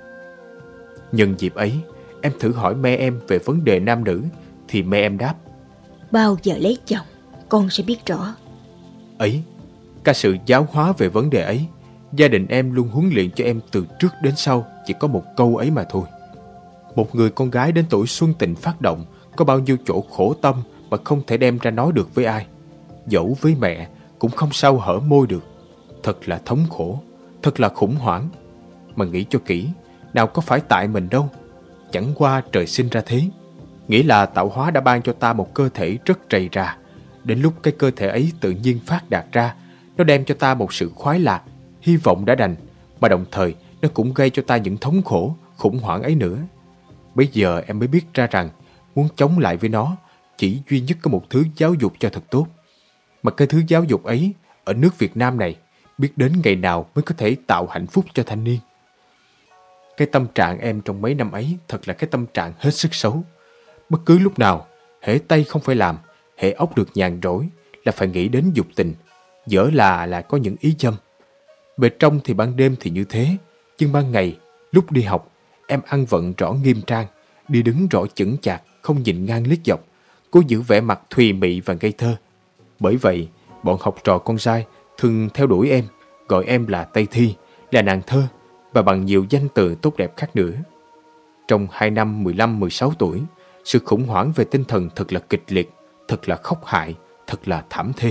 Nhân dịp ấy, em thử hỏi mẹ em về vấn đề nam nữ, thì mẹ em đáp: bao giờ lấy chồng, con sẽ biết rõ. Ấy, cả sự giáo hóa về vấn đề ấy, gia đình em luôn huấn luyện cho em từ trước đến sau chỉ có một câu ấy mà thôi. Một người con gái đến tuổi xuân tình phát động có bao nhiêu chỗ khổ tâm mà không thể đem ra nói được với ai. Dẫu với mẹ cũng không sao hở môi được. Thật là thống khổ, thật là khủng hoảng. Mà nghĩ cho kỹ, nào có phải tại mình đâu. Chẳng qua trời sinh ra thế. Nghĩa là tạo hóa đã ban cho ta một cơ thể rất trầy rà. Đến lúc cái cơ thể ấy tự nhiên phát đạt ra, nó đem cho ta một sự khoái lạc, hy vọng đã đành, mà đồng thời nó cũng gây cho ta những thống khổ, khủng hoảng ấy nữa. Bây giờ em mới biết ra rằng muốn chống lại với nó chỉ duy nhất có một thứ giáo dục cho thật tốt. Mà cái thứ giáo dục ấy ở nước Việt Nam này biết đến ngày nào mới có thể tạo hạnh phúc cho thanh niên. Cái tâm trạng em trong mấy năm ấy thật là cái tâm trạng hết sức xấu. Bất cứ lúc nào, hễ tay không phải làm, hễ óc được nhàn rỗi là phải nghĩ đến dục tình, dở là là có những ý dâm. Bề trong thì ban đêm thì như thế, nhưng ban ngày, lúc đi học, em ăn vận rõ nghiêm trang, đi đứng rõ chững chạc, không nhìn ngang liếc dọc, cố giữ vẻ mặt thùy mị và ngây thơ. Bởi vậy, bọn học trò con trai thường theo đuổi em, gọi em là Tây Thi, là nàng thơ, và bằng nhiều danh từ tốt đẹp khác nữa. Trong hai năm mười lăm mười sáu tuổi, sự khủng hoảng về tinh thần thật là kịch liệt, thật là khốc hại, thật là thảm thê.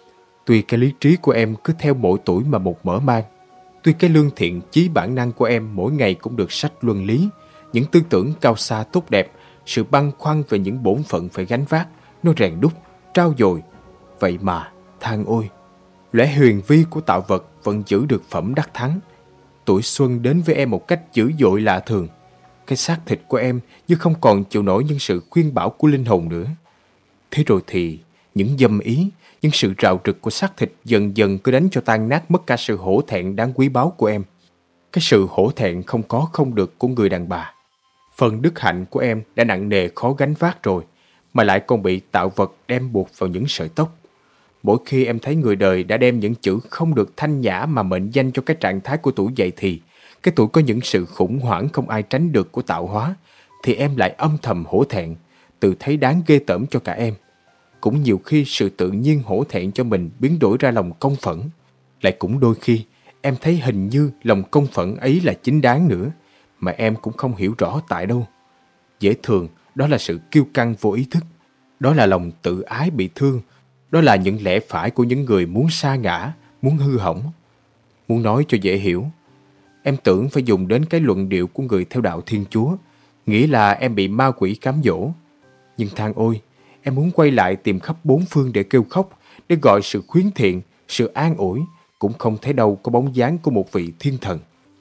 Tuy cái lý trí của em cứ theo mỗi tuổi mà một mở mang, tuy cái lương thiện chí bản năng của em mỗi ngày cũng được sách luân lý, những tư tưởng cao xa tốt đẹp, sự băn khoăn về những bổn phận phải gánh vác, nó rèn đúc, trao dồi. Vậy mà, than ôi, lẽ huyền vi của tạo vật vẫn giữ được phẩm đắc thắng. Tuổi xuân đến với em một cách dữ dội lạ thường. Cái xác thịt của em như không còn chịu nổi những sự khuyên bảo của linh hồn nữa. Thế rồi thì, những dâm ý, những sự rạo rực của xác thịt dần dần cứ đánh cho tan nát mất cả sự hổ thẹn đáng quý báu của em. Cái sự hổ thẹn không có không được của người đàn bà. Phần đức hạnh của em đã nặng nề khó gánh vác rồi, mà lại còn bị tạo vật đem buộc vào những sợi tóc. Mỗi khi em thấy người đời đã đem những chữ không được thanh nhã mà mệnh danh cho cái trạng thái của tuổi dậy thì, cái tuổi có những sự khủng hoảng không ai tránh được của tạo hóa, thì em lại âm thầm hổ thẹn, tự thấy đáng ghê tởm cho cả em. Cũng nhiều khi sự tự nhiên hổ thẹn cho mình biến đổi ra lòng công phẫn. Lại cũng đôi khi em thấy hình như lòng công phẫn ấy là chính đáng nữa, mà em cũng không hiểu rõ tại đâu. Dễ thường đó là sự kiêu căng vô ý thức, đó là lòng tự ái bị thương, đó là những lẽ phải của những người muốn sa ngã, muốn hư hỏng. Muốn nói cho dễ hiểu, em tưởng phải dùng đến cái luận điệu của người theo đạo Thiên Chúa, nghĩ là em bị ma quỷ cám dỗ. Nhưng than ôi, em muốn quay lại tìm khắp bốn phương để kêu khóc, để gọi sự khuyến thiện, sự an ủi, cũng không thấy đâu có bóng dáng của một vị thiên thần.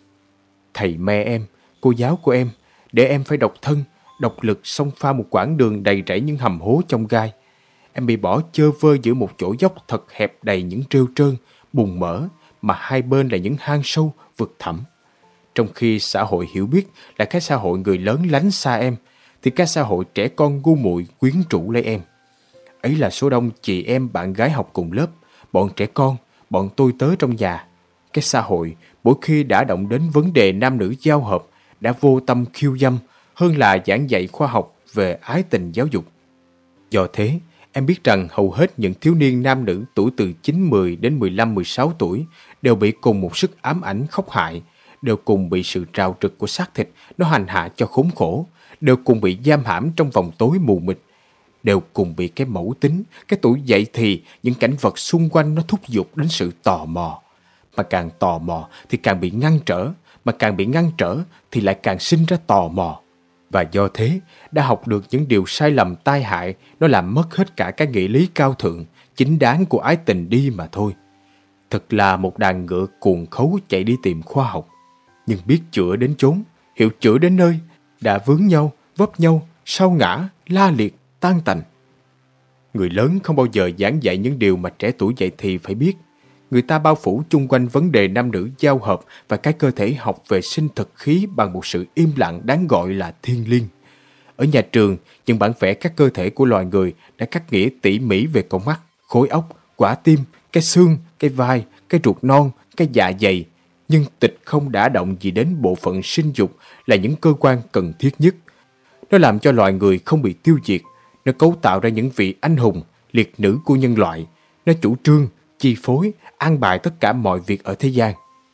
Thầy mẹ em, cô giáo của em, để em phải độc thân, độc lực xông pha một quãng đường đầy rẫy những hầm hố trong gai. Em bị bỏ chơ vơ giữa một chỗ dốc thật hẹp đầy những rêu trơn, bùn mỡ, mà hai bên là những hang sâu, vực thẳm. Trong khi xã hội hiểu biết là cái xã hội người lớn lánh xa em, thì cái xã hội trẻ con ngu muội quyến rũ lấy em. Ấy là số đông chị em bạn gái học cùng lớp, bọn trẻ con, bọn tôi tớ trong nhà. Cái xã hội mỗi khi đã động đến vấn đề nam nữ giao hợp đã vô tâm khiêu dâm hơn là giảng dạy khoa học về ái tình giáo dục. Do thế, em biết rằng hầu hết những thiếu niên nam nữ tuổi từ chín mười đến mười lăm mười sáu tuổi đều bị cùng một sức ám ảnh khốc hại, đều cùng bị sự trào trực của xác thịt nó hành hạ cho khốn khổ, đều cùng bị giam hãm trong vòng tối mù mịt, đều cùng bị cái mẫu tính, cái tuổi dậy thì, những cảnh vật xung quanh nó thúc giục đến sự tò mò. Mà càng tò mò thì càng bị ngăn trở, mà càng bị ngăn trở thì lại càng sinh ra tò mò. Và do thế, đã học được những điều sai lầm tai hại, nó làm mất hết cả cái nghĩa lý cao thượng, chính đáng của ái tình đi mà thôi. Thật là một đàn ngựa cuồng khấu chạy đi tìm khoa học, nhưng biết chữa đến chốn, hiểu chữa đến nơi, đã vướng nhau vấp nhau, sao ngã, la liệt, tan tành. Người lớn không bao giờ giảng dạy những điều mà trẻ tuổi dậy thì phải biết. Người ta bao phủ chung quanh vấn đề nam nữ giao hợp và cái cơ thể học về sinh thực khí bằng một sự im lặng đáng gọi là thiêng liêng. Ở nhà trường, những bản vẽ các cơ thể của loài người đã cắt nghĩa tỉ mỉ về con mắt, khối óc, quả tim, cái xương, cái vai, cái ruột non, cái dạ dày. Nhưng tịch không đả động gì đến bộ phận sinh dục là những cơ quan cần thiết nhất. Nó làm cho loài người không bị tiêu diệt. Nó cấu tạo ra những vị anh hùng, liệt nữ của nhân loại. Nó chủ trương, chi phối, an bài tất cả mọi việc ở thế gian.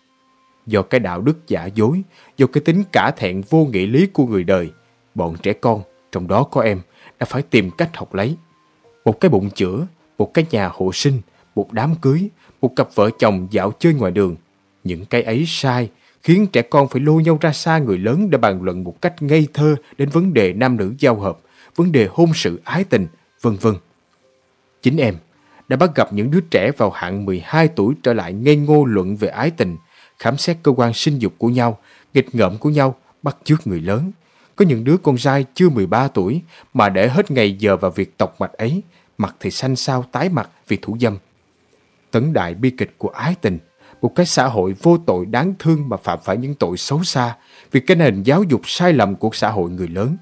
Do cái đạo đức giả dối, do cái tính cả thẹn vô nghĩa lý của người đời, bọn trẻ con, trong đó có em, đã phải tìm cách học lấy. Một cái bụng chữa, một cái nhà hộ sinh, một đám cưới, một cặp vợ chồng dạo chơi ngoài đường. Những cái ấy sai, khiến trẻ con phải lôi nhau ra xa người lớn để bàn luận một cách ngây thơ đến vấn đề nam nữ giao hợp, vấn đề hôn sự ái tình, vân vân. Chính em đã bắt gặp những đứa trẻ vào hạng mười hai tuổi trở lại ngây ngô luận về ái tình, khám xét cơ quan sinh dục của nhau, nghịch ngợm của nhau, bắt chước người lớn. Có những đứa con trai chưa mười ba tuổi mà để hết ngày giờ vào việc tọc mạch ấy, mặt thì xanh xao tái mặt vì thủ dâm. Tấn đại bi kịch của ái tình, một cái xã hội vô tội đáng thương mà phạm phải những tội xấu xa vì cái nền giáo dục sai lầm của xã hội người lớn.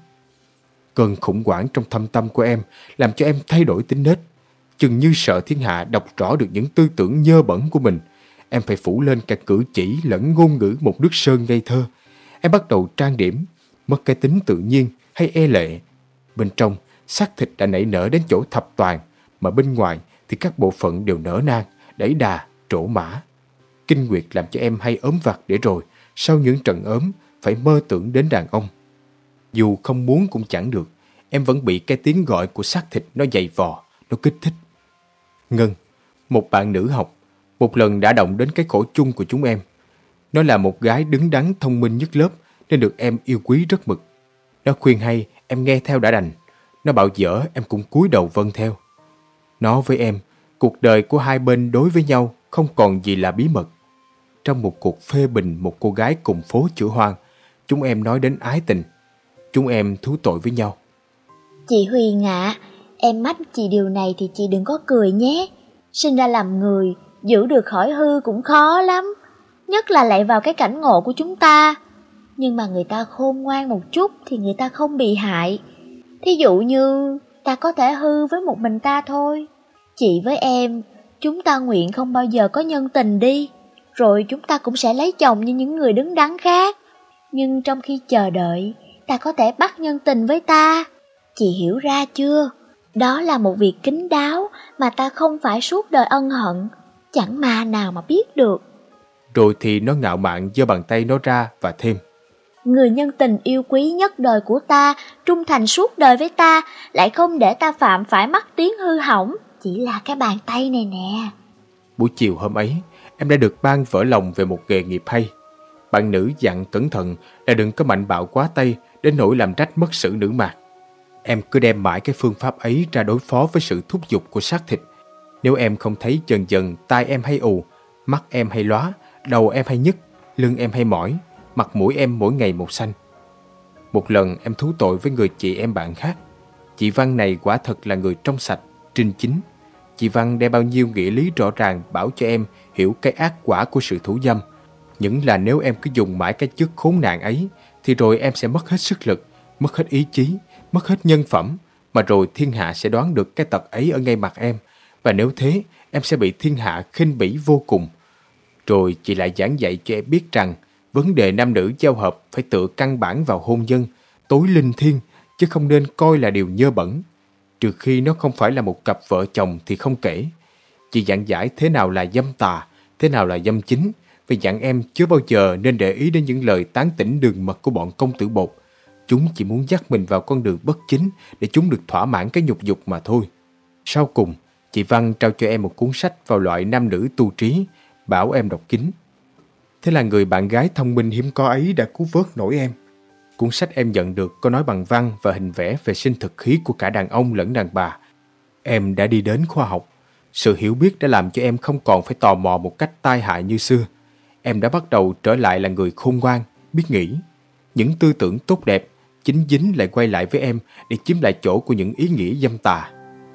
Cơn khủng hoảng trong thâm tâm của em làm cho em thay đổi tính nết. Chừng như sợ thiên hạ đọc rõ được những tư tưởng nhơ bẩn của mình, em phải phủ lên cả cử chỉ lẫn ngôn ngữ một nước sơn ngây thơ. Em bắt đầu trang điểm, mất cái tính tự nhiên hay e lệ. Bên trong, xác thịt đã nảy nở đến chỗ thập toàn, mà bên ngoài thì các bộ phận đều nở nang, đẩy đà, trổ mã. Kinh nguyệt làm cho em hay ốm vặt để rồi, sau những trận ốm, phải mơ tưởng đến đàn ông. Dù không muốn cũng chẳng được, em vẫn bị cái tiếng gọi của xác thịt nó dày vò, nó kích thích. Ngân, một bạn nữ học, một lần đã động đến cái khổ chung của chúng em. Nó là một gái đứng đắn thông minh nhất lớp nên được em yêu quý rất mực. Nó khuyên hay, em nghe theo đã đành. Nó bảo dở, em cũng cúi đầu vâng theo. Nó với em, cuộc đời của hai bên đối với nhau không còn gì là bí mật. Trong một cuộc phê bình một cô gái cùng phố chữa hoang, chúng em nói đến ái tình. Chúng em thú tội với nhau. Chị Huyền ạ, à, em mách chị điều này thì chị đừng có cười nhé. Sinh ra làm người, giữ được khỏi hư cũng khó lắm. Nhất là lại vào cái cảnh ngộ của chúng ta. Nhưng mà người ta khôn ngoan một chút thì người ta không bị hại. Thí dụ như ta có thể hư với một mình ta thôi. Chị với em, chúng ta nguyện không bao giờ có nhân tình đi. Rồi chúng ta cũng sẽ lấy chồng như những người đứng đắn khác. Nhưng trong khi chờ đợi, ta có thể bắt nhân tình với ta. Chị hiểu ra chưa? Đó là một việc kín đáo mà ta không phải suốt đời ân hận. Chẳng ma nào mà biết được. Rồi thì nó ngạo mạn giơ bàn tay nó ra và thêm. Người nhân tình yêu quý nhất đời của ta, trung thành suốt đời với ta, lại không để ta phạm phải mắc tiếng hư hỏng. Chỉ là cái bàn tay này nè. Buổi chiều hôm ấy, em đã được ban vỡ lòng về một nghề nghiệp hay. Bạn nữ dặn cẩn thận là đừng có mạnh bạo quá tay đến nỗi làm rách mất sự nữ mạc. Em cứ đem mãi cái phương pháp ấy ra đối phó với sự thúc giục của xác thịt. Nếu em không thấy dần dần tai em hay ù, mắt em hay lóa, đầu em hay nhức, lưng em hay mỏi, mặt mũi em mỗi ngày một xanh. Một lần em thú tội với người chị em bạn khác. Chị Văn này quả thật là người trong sạch, trinh chính. Chị Văn đem bao nhiêu nghĩa lý rõ ràng bảo cho em hiểu cái ác quả của sự thủ dâm. Những là nếu em cứ dùng mãi cái chất khốn nạn ấy thì rồi em sẽ mất hết sức lực, mất hết ý chí, mất hết nhân phẩm, mà rồi thiên hạ sẽ đoán được cái tật ấy ở ngay mặt em. Và nếu thế, em sẽ bị thiên hạ khinh bỉ vô cùng. Rồi chị lại giảng dạy cho em biết rằng vấn đề nam nữ giao hợp phải tựa căn bản vào hôn nhân, tối linh thiêng, chứ không nên coi là điều nhơ bẩn. Trừ khi nó không phải là một cặp vợ chồng thì không kể. Chị giảng giải thế nào là dâm tà, thế nào là dâm chính, và dặn em chưa bao giờ nên để ý đến những lời tán tỉnh đường mật của bọn công tử bột. Chúng chỉ muốn dắt mình vào con đường bất chính để chúng được thỏa mãn cái nhục dục mà thôi. Sau cùng, chị Văn trao cho em một cuốn sách vào loại nam nữ tu trí, bảo em đọc kín. Thế là người bạn gái thông minh hiếm có ấy đã cứu vớt nổi em. Cuốn sách em nhận được có nói bằng văn và hình vẽ về sinh thực khí của cả đàn ông lẫn đàn bà. Em đã đi đến khoa học. Sự hiểu biết đã làm cho em không còn phải tò mò một cách tai hại như xưa. Em đã bắt đầu trở lại là người khôn ngoan, biết nghĩ. Những tư tưởng tốt đẹp, chính dính lại quay lại với em để chiếm lại chỗ của những ý nghĩa dâm tà.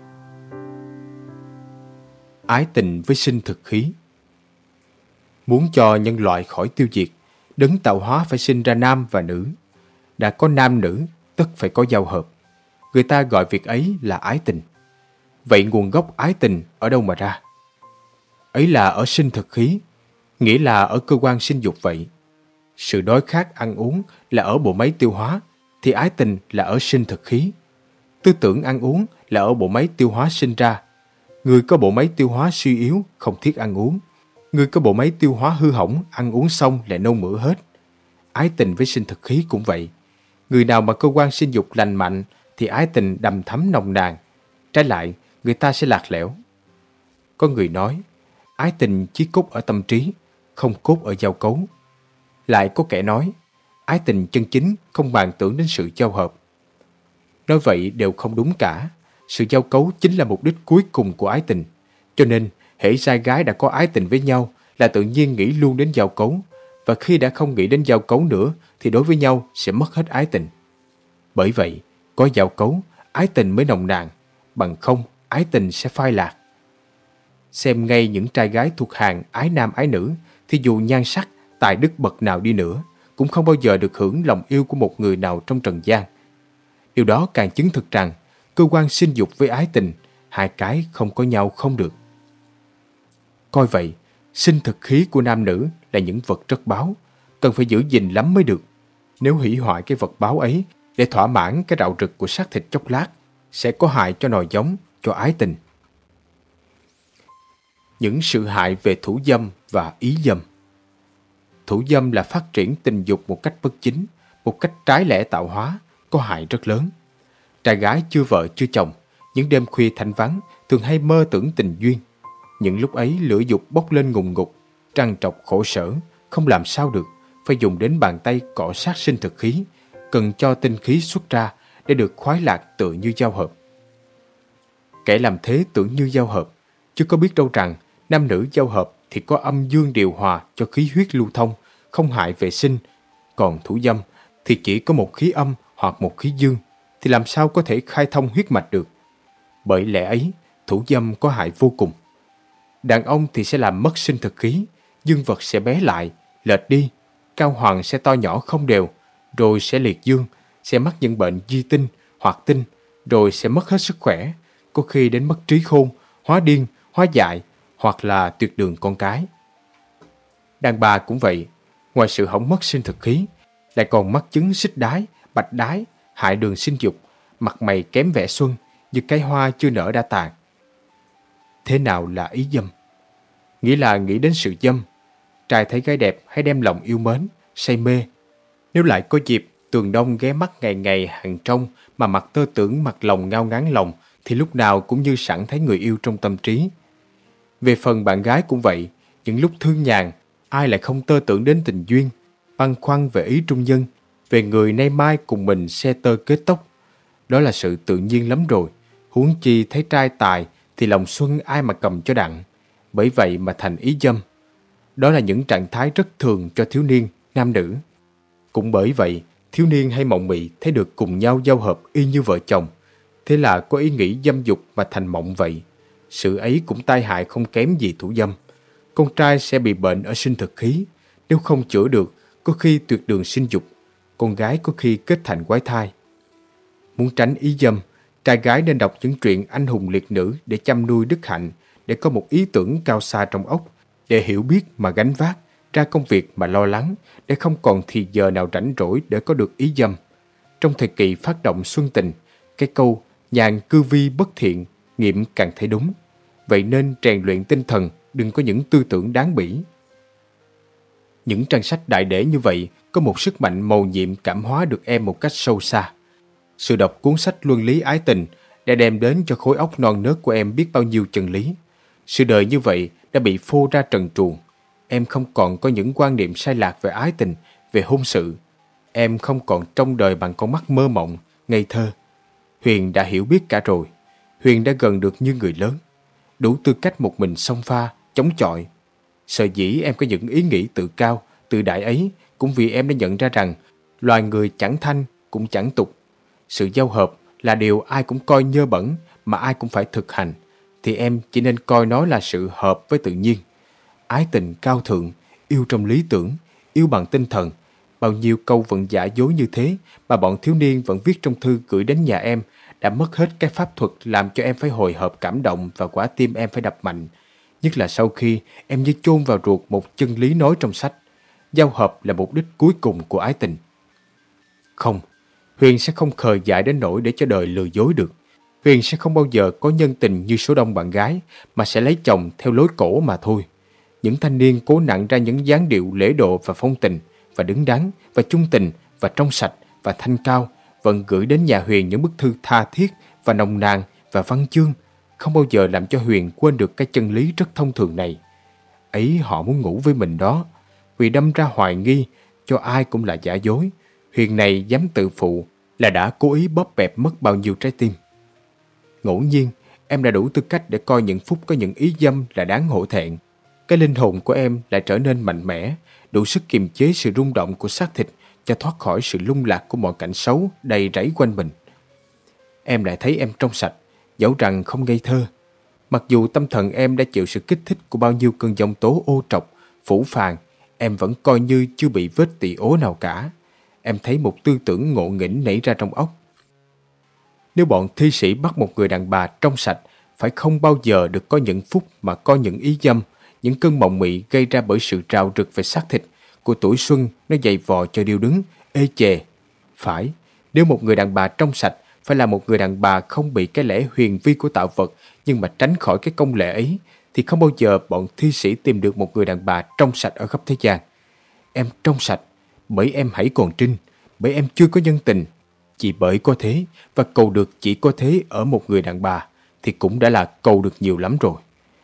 Ái tình với sinh thực khí. Muốn cho nhân loại khỏi tiêu diệt, đấng tạo hóa phải sinh ra nam và nữ. Đã có nam nữ, tất phải có giao hợp. Người ta gọi việc ấy là ái tình. Vậy nguồn gốc ái tình ở đâu mà ra? Ấy là ở sinh thực khí, nghĩa là ở cơ quan sinh dục vậy. Sự đói khát ăn uống là ở bộ máy tiêu hóa, thì ái tình là ở sinh thực khí. Tư tưởng ăn uống là ở bộ máy tiêu hóa sinh ra. Người có bộ máy tiêu hóa suy yếu không thiết ăn uống. Người có bộ máy tiêu hóa hư hỏng ăn uống xong lại nôn mửa hết. Ái tình với sinh thực khí cũng vậy. Người nào mà cơ quan sinh dục lành mạnh thì ái tình đầm thắm nồng nàn. Trái lại, người ta sẽ lạc lẽo. Có người nói, ái tình chỉ cốt ở tâm trí, không cốt ở giao cấu. Lại có kẻ nói, ái tình chân chính không bàn tưởng đến sự giao hợp. Nói vậy đều không đúng cả. Sự giao cấu chính là mục đích cuối cùng của ái tình. Cho nên, hễ trai gái đã có ái tình với nhau là tự nhiên nghĩ luôn đến giao cấu. Và khi đã không nghĩ đến giao cấu nữa thì đối với nhau sẽ mất hết ái tình. Bởi vậy, có giao cấu, ái tình mới nồng nàn. Bằng không, ái tình sẽ phai lạc. Xem ngay những trai gái thuộc hàng ái nam ái nữ thì dù nhan sắc, tài đức bậc nào đi nữa cũng không bao giờ được hưởng lòng yêu của một người nào trong trần gian. Điều đó càng chứng thực rằng cơ quan sinh dục với ái tình, hai cái không có nhau không được. Coi vậy, sinh thực khí của nam nữ là những vật rất báu, cần phải giữ gìn lắm mới được. Nếu hủy hoại cái vật báu ấy để thỏa mãn cái rạo rực của xác thịt chốc lát, sẽ có hại cho nòi giống, cho ái tình. Những sự hại về thủ dâm và ý dâm. Thủ dâm là phát triển tình dục một cách bất chính, một cách trái lẽ tạo hóa, có hại rất lớn. Trai gái chưa vợ chưa chồng, những đêm khuya thanh vắng thường hay mơ tưởng tình duyên. Những lúc ấy lửa dục bốc lên ngùng ngục, trằn trọc khổ sở, không làm sao được, phải dùng đến bàn tay cọ sát sinh thực khí, cần cho tinh khí xuất ra để được khoái lạc tựa như giao hợp. Kẻ làm thế tưởng như giao hợp, chứ có biết đâu rằng nam nữ giao hợp thì có âm dương điều hòa cho khí huyết lưu thông, không hại vệ sinh. Còn thủ dâm thì chỉ có một khí âm hoặc một khí dương, thì làm sao có thể khai thông huyết mạch được. Bởi lẽ ấy, thủ dâm có hại vô cùng. Đàn ông thì sẽ làm mất sinh thực khí, dương vật sẽ bé lại, lệch đi, cao hoàng sẽ to nhỏ không đều, rồi sẽ liệt dương, sẽ mắc những bệnh di tinh, hoạt tinh, rồi sẽ mất hết sức khỏe, có khi đến mất trí khôn, hóa điên, hóa dại, hoặc là tuyệt đường con cái. Đàn bà cũng vậy, ngoài sự hỏng mất sinh thực khí, lại còn mắc chứng xích đái, bạch đái, hại đường sinh dục, mặt mày kém vẻ xuân, như cái hoa chưa nở đã tàn. Thế nào là ý dâm? Nghĩa là nghĩ đến sự dâm. Trai thấy gái đẹp hay đem lòng yêu mến, say mê. Nếu lại có dịp tường đông ghé mắt ngày ngày hàng trong mà mặt tơ tưởng mặt lòng ngao ngán lòng, thì lúc nào cũng như sẵn thấy người yêu trong tâm trí. Về phần bạn gái cũng vậy, những lúc thương nhàn, ai lại không tơ tưởng đến tình duyên, băn khoăn về ý trung nhân, về người nay mai cùng mình xe tơ kết tóc. Đó là sự tự nhiên lắm rồi, huống chi thấy trai tài thì lòng xuân ai mà cầm cho đặng. Bởi vậy mà thành ý dâm. Đó là những trạng thái rất thường cho thiếu niên, nam nữ. Cũng bởi vậy, thiếu niên hay mộng mị thấy được cùng nhau giao hợp y như vợ chồng. Thế là có ý nghĩ dâm dục mà thành mộng vậy. Sự ấy cũng tai hại không kém gì thủ dâm. Con trai sẽ bị bệnh ở sinh thực khí. Nếu không chữa được, có khi tuyệt đường sinh dục. Con gái có khi kết thành quái thai. Muốn tránh ý dâm, trai gái nên đọc những truyện anh hùng liệt nữ để chăm nuôi đức hạnh, để có một ý tưởng cao xa trong óc, để hiểu biết mà gánh vác, ra công việc mà lo lắng, để không còn thì giờ nào rảnh rỗi để có được ý dâm. Trong thời kỳ phát động xuân tình, cái câu nhàn cư vi bất thiện nghiệm càng thấy đúng. Vậy nên rèn luyện tinh thần, đừng có những tư tưởng đáng bỉ. Những trang sách đại để như vậy có một sức mạnh mầu nhiệm cảm hóa được em một cách sâu xa. Sự đọc cuốn sách Luân lý ái tình đã đem đến cho khối óc non nớt của em biết bao nhiêu chân lý. Sự đời như vậy đã bị phô ra trần truồng. Em không còn có những quan niệm sai lạc về ái tình, về hôn sự. Em không còn trông đời bằng con mắt mơ mộng, ngây thơ. Huyền đã hiểu biết cả rồi. Huyền đã gần được như người lớn, đủ tư cách một mình xông pha, chống chọi. Sở dĩ em có những ý nghĩ tự cao, tự đại ấy cũng vì em đã nhận ra rằng loài người chẳng thanh cũng chẳng tục. Sự giao hợp là điều ai cũng coi nhơ bẩn mà ai cũng phải thực hành, thì em chỉ nên coi nó là sự hợp với tự nhiên. Ái tình cao thượng, yêu trong lý tưởng, yêu bằng tinh thần. Bao nhiêu câu vận giả dối như thế mà bọn thiếu niên vẫn viết trong thư gửi đến nhà em đã mất hết cái pháp thuật làm cho em phải hồi hộp cảm động và quả tim em phải đập mạnh. Nhất là sau khi em như chôn vào ruột một chân lý nói trong sách. Giao hợp là mục đích cuối cùng của ái tình. Không, Huyền sẽ không khờ dại đến nỗi để cho đời lừa dối được. Huyền sẽ không bao giờ có nhân tình như số đông bạn gái, mà sẽ lấy chồng theo lối cổ mà thôi. Những thanh niên cố nặng ra những dáng điệu lễ độ và phong tình, và đứng đắn, và trung tình, và trong sạch, và thanh cao, vẫn gửi đến nhà Huyền những bức thư tha thiết, và nồng nàn, và văn chương, không bao giờ làm cho Huyền quên được cái chân lý rất thông thường này. Ấy họ muốn ngủ với mình đó, vì đâm ra hoài nghi, cho ai cũng là giả dối. Huyền này dám tự phụ là đã cố ý bóp bẹp mất bao nhiêu trái tim. Ngẫu nhiên, em đã đủ tư cách để coi những phút có những ý dâm là đáng hổ thẹn. Cái linh hồn của em lại trở nên mạnh mẽ, đủ sức kiềm chế sự rung động của xác thịt cho thoát khỏi sự lung lạc của mọi cảnh xấu đầy rẫy quanh mình. Em lại thấy em trong sạch, dẫu rằng không ngây thơ. Mặc dù tâm thần em đã chịu sự kích thích của bao nhiêu cơn giông tố ô trọc, phủ phàng, em vẫn coi như chưa bị vết tỳ ố nào cả. Em thấy một tư tưởng ngộ nghĩnh nảy ra trong óc. Nếu bọn thi sĩ bắt một người đàn bà trong sạch phải không bao giờ được có những phút mà có những ý dâm, những cơn mộng mị gây ra bởi sự trào rực về xác thịt của tuổi xuân nó dày vò cho điêu đứng, ê chề. Phải, nếu một người đàn bà trong sạch phải là một người đàn bà không bị cái lẽ huyền vi của tạo vật nhưng mà tránh khỏi cái công lệ ấy, thì không bao giờ bọn thi sĩ tìm được một người đàn bà trong sạch ở khắp thế gian. Em trong sạch bởi em hãy còn trinh, bởi em chưa có nhân tình. Chỉ bởi có thế và cầu được chỉ có thế ở một người đàn bà thì cũng đã là cầu được nhiều lắm rồi.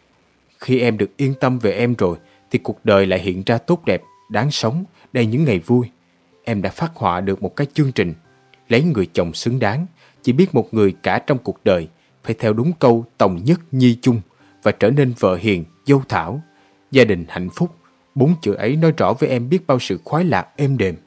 Khi em được yên tâm về em rồi thì cuộc đời lại hiện ra tốt đẹp, đáng sống, đầy những ngày vui. Em đã phát họa được một cái chương trình lấy người chồng xứng đáng, chỉ biết một người cả trong cuộc đời, phải theo đúng câu tòng nhất nhi chung và trở nên vợ hiền, dâu thảo. Gia đình hạnh phúc, bốn chữ ấy nói rõ với em biết bao sự khoái lạc êm đềm.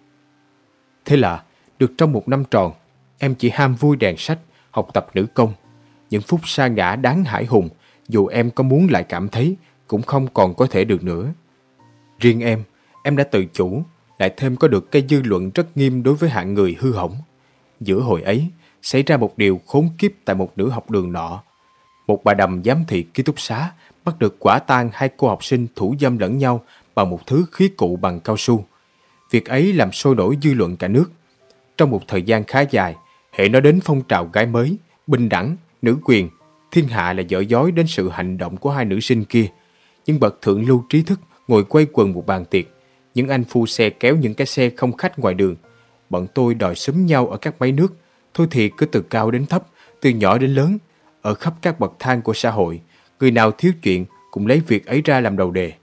Thế là được trong một năm tròn, em chỉ ham vui đèn sách, học tập nữ công. Những phút sa ngã đáng hãi hùng, dù em có muốn lại cảm thấy, cũng không còn có thể được nữa. Riêng em, em đã tự chủ, lại thêm có được cái dư luận rất nghiêm đối với hạng người hư hỏng. Giữa hồi ấy, xảy ra một điều khốn kiếp tại một nữ học đường nọ. Một bà đầm giám thị ký túc xá bắt được quả tang hai cô học sinh thủ dâm lẫn nhau bằng một thứ khí cụ bằng cao su. Việc ấy làm sôi nổi dư luận cả nước. Trong một thời gian khá dài, hệ nói đến phong trào gái mới, bình đẳng, nữ quyền, thiên hạ là dở dối đến sự hành động của hai nữ sinh kia. Những bậc thượng lưu trí thức ngồi quay quần một bàn tiệc, những anh phu xe kéo những cái xe không khách ngoài đường. Bọn tôi đòi xúm nhau ở các máy nước, thôi thì cứ từ cao đến thấp, từ nhỏ đến lớn, ở khắp các bậc thang của xã hội, người nào thiếu chuyện cũng lấy việc ấy ra làm đầu đề.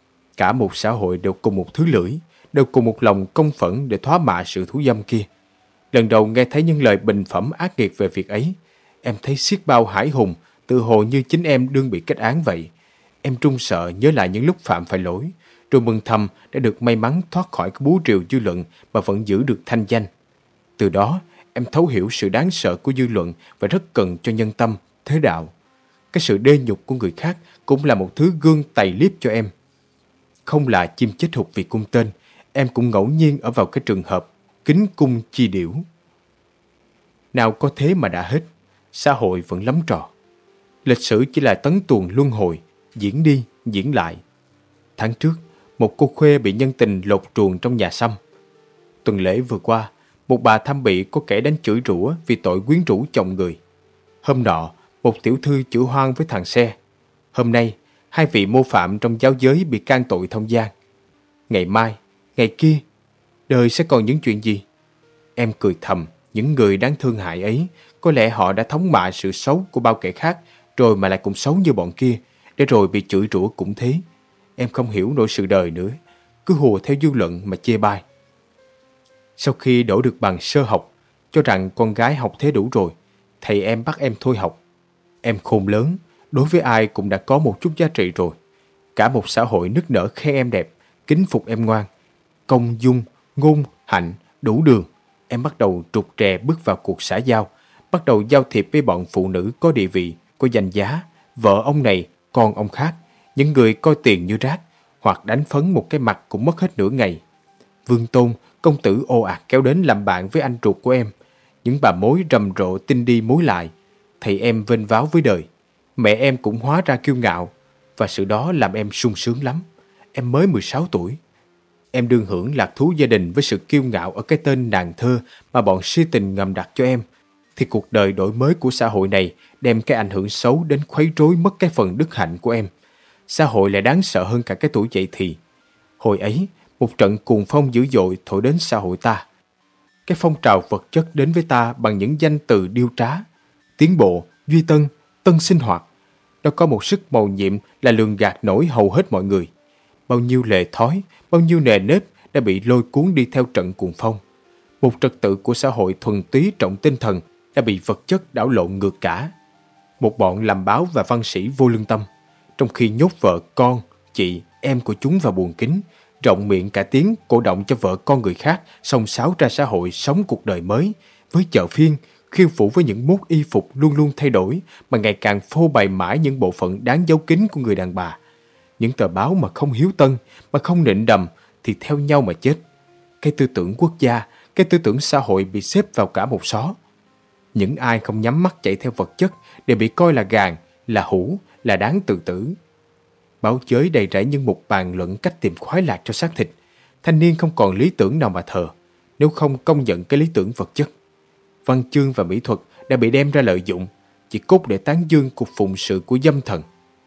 Cả một xã hội đều cùng một thứ lưỡi, đều cùng một lòng công phẫn để thoá mạ sự thú dâm kia. Lần đầu nghe thấy những lời bình phẩm ác nghiệt về việc ấy, em thấy xiết bao hãi hùng, tự hồ như chính em đương bị kết án vậy. Em run sợ nhớ lại những lúc phạm phải lỗi, rồi mừng thầm đã được may mắn thoát khỏi cái búa rìu dư luận mà vẫn giữ được thanh danh. Từ đó, em thấu hiểu sự đáng sợ của dư luận và rất cần cho nhân tâm, thế đạo. Cái sự đê nhục của người khác cũng là một thứ gương tày liếp cho em. Không là chim chết hụt vì cung tên, em cũng ngẫu nhiên ở vào cái trường hợp kính cung chi điểu. Nào có thế mà đã hết, xã hội vẫn lắm trò. Lịch sử chỉ là tấn tuồng luân hồi, diễn đi, diễn lại. Tháng trước, một cô khuê bị nhân tình lột truồng trong nhà xăm. Tuần lễ vừa qua, một bà thăm bị có kẻ đánh chửi rủa vì tội quyến rũ chồng người. Hôm nọ, một tiểu thư chửi hoang với thằng xe. Hôm nay, hai vị mô phạm trong giáo giới bị can tội thông gian. Ngày mai, ngày kia, đời sẽ còn những chuyện gì? Em cười thầm, những người đáng thương hại ấy, có lẽ họ đã thống mạ sự xấu của bao kẻ khác, rồi mà lại cũng xấu như bọn kia, để rồi bị chửi rủa cũng thế. Em không hiểu nổi sự đời nữa, cứ hùa theo dư luận mà chê bai. Sau khi đổ được bằng sơ học, cho rằng con gái học thế đủ rồi, thầy em bắt em thôi học. Em khôn lớn, đối với ai cũng đã có một chút giá trị rồi. Cả một xã hội nức nở khen em đẹp, kính phục em ngoan. Công dung, ngôn, hạnh, đủ đường. em bắt đầu trục trè bước vào cuộc xã giao, bắt đầu giao thiệp với bọn phụ nữ có địa vị, có danh giá, vợ ông này, con ông khác, những người coi tiền như rác, hoặc đánh phấn một cái mặt cũng mất hết nửa ngày. Vương tôn, công tử ồ ạt kéo đến làm bạn với anh ruột của em. Những bà mối rầm rộ tin đi mối lại. Thầy em vênh váo với đời. Mẹ em cũng hóa ra kiêu ngạo, và sự đó làm em sung sướng lắm. Em mới mười sáu tuổi. Em đương hưởng lạc thú gia đình với sự kiêu ngạo ở cái tên nàng thơ mà bọn si tình ngầm đặt cho em. Thì cuộc đời đổi mới của xã hội này đem cái ảnh hưởng xấu đến khuấy rối mất cái phần đức hạnh của em. Xã hội lại đáng sợ hơn cả cái tuổi dậy thì. Hồi ấy, một trận cuồng phong dữ dội thổi đến xã hội ta. Cái phong trào vật chất đến với ta bằng những danh từ điêu trá, tiến bộ, duy tân, tân sinh hoạt. Nó có một sức mầu nhiệm là lường gạt nổi hầu hết mọi người. Bao nhiêu lệ thói, bao nhiêu nề nếp đã bị lôi cuốn đi theo trận cuồng phong. Một trật tự của xã hội thuần túy trọng tinh thần đã bị vật chất đảo lộn ngược cả. Một bọn làm báo và văn sĩ vô lương tâm, trong khi nhốt vợ con, chị, em của chúng vào buồng kính, rộng miệng cả tiếng cổ động cho vợ con người khác xông xáo ra xã hội sống cuộc đời mới, với chợ phiên, khiêu vũ với những mốt y phục luôn luôn thay đổi mà ngày càng phô bày mãi những bộ phận đáng giấu kín của người đàn bà. Những tờ báo mà không hiếu tân, mà không nịnh đầm thì theo nhau mà chết. Cái tư tưởng quốc gia, cái tư tưởng xã hội bị xếp vào cả một xó. Những ai không nhắm mắt chạy theo vật chất đều bị coi là gàn, là hủ, là đáng tự tử. Báo giới đầy rẫy những mục bàn luận cách tìm khoái lạc cho xác thịt. Thanh niên không còn lý tưởng nào mà thờ, nếu không công nhận cái lý tưởng vật chất. Văn chương và mỹ thuật đã bị đem ra lợi dụng, chỉ cốt để tán dương cuộc phụng sự của dâm thần.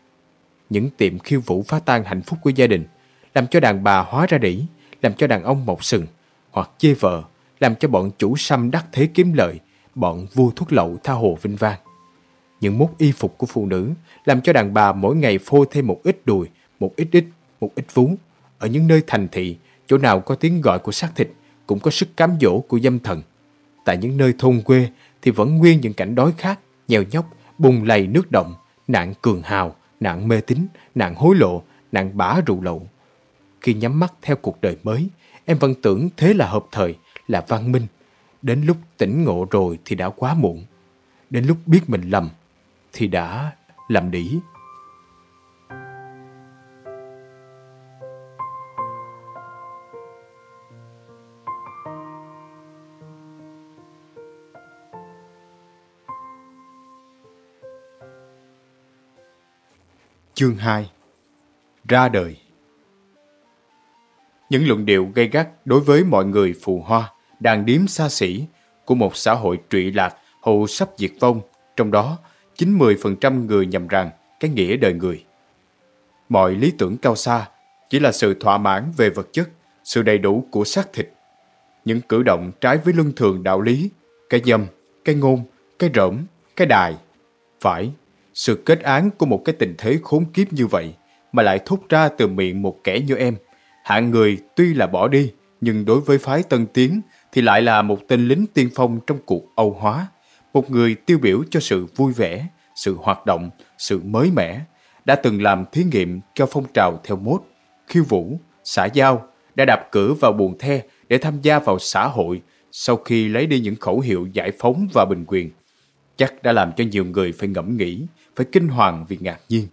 Những tiệm khiêu vũ phá tan hạnh phúc của gia đình, làm cho đàn bà hóa ra đĩ, làm cho đàn ông mọc sừng, hoặc chê vợ, làm cho bọn chủ sâm đắc thế kiếm lợi, bọn vua thuốc lậu tha hồ vinh vang. Những mốt y phục của phụ nữ làm cho đàn bà mỗi ngày phô thêm một ít đùi, một ít ít, một ít vú. Ở những nơi thành thị, chỗ nào có tiếng gọi của xác thịt cũng có sức cám dỗ của dâm thần. Tại những nơi thôn quê thì vẫn nguyên những cảnh đói khát, nheo nhóc, bùng lầy nước động, nạn cường hào, nạn mê tín, nạn hối lộ, nạn bả rượu lậu. Khi nhắm mắt theo cuộc đời mới, em vẫn tưởng thế là hợp thời, là văn minh. Đến lúc tỉnh ngộ rồi thì đã quá muộn. Đến lúc biết mình lầm thì đã làm đĩ. Chương hai. Ra đời. Những luận điệu gay gắt đối với mọi người phù hoa, đàn điếm xa xỉ của một xã hội trụy lạc hầu sắp diệt vong, trong đó chín mươi phần trăm người nhầm rằng cái nghĩa đời người. Mọi lý tưởng cao xa chỉ là sự thỏa mãn về vật chất, sự đầy đủ của xác thịt. Những cử động trái với luân thường đạo lý, cái dâm, cái ngôn, cái rỡm, cái đài. Phải, sự kết án của một cái tình thế khốn kiếp như vậy mà lại thốt ra từ miệng một kẻ như em. Hạng người tuy là bỏ đi, nhưng đối với phái Tân Tiến thì lại là một tên lính tiên phong trong cuộc Âu hóa. Một người tiêu biểu cho sự vui vẻ, sự hoạt động, sự mới mẻ. Đã từng làm thí nghiệm cho phong trào theo mốt, khiêu vũ, xã giao. Đã đạp cửa vào buồng the để tham gia vào xã hội sau khi lấy đi những khẩu hiệu giải phóng và bình quyền. Chắc đã làm cho nhiều người phải ngẫm nghĩ, phải kinh hoàng vì ngạc nhiên.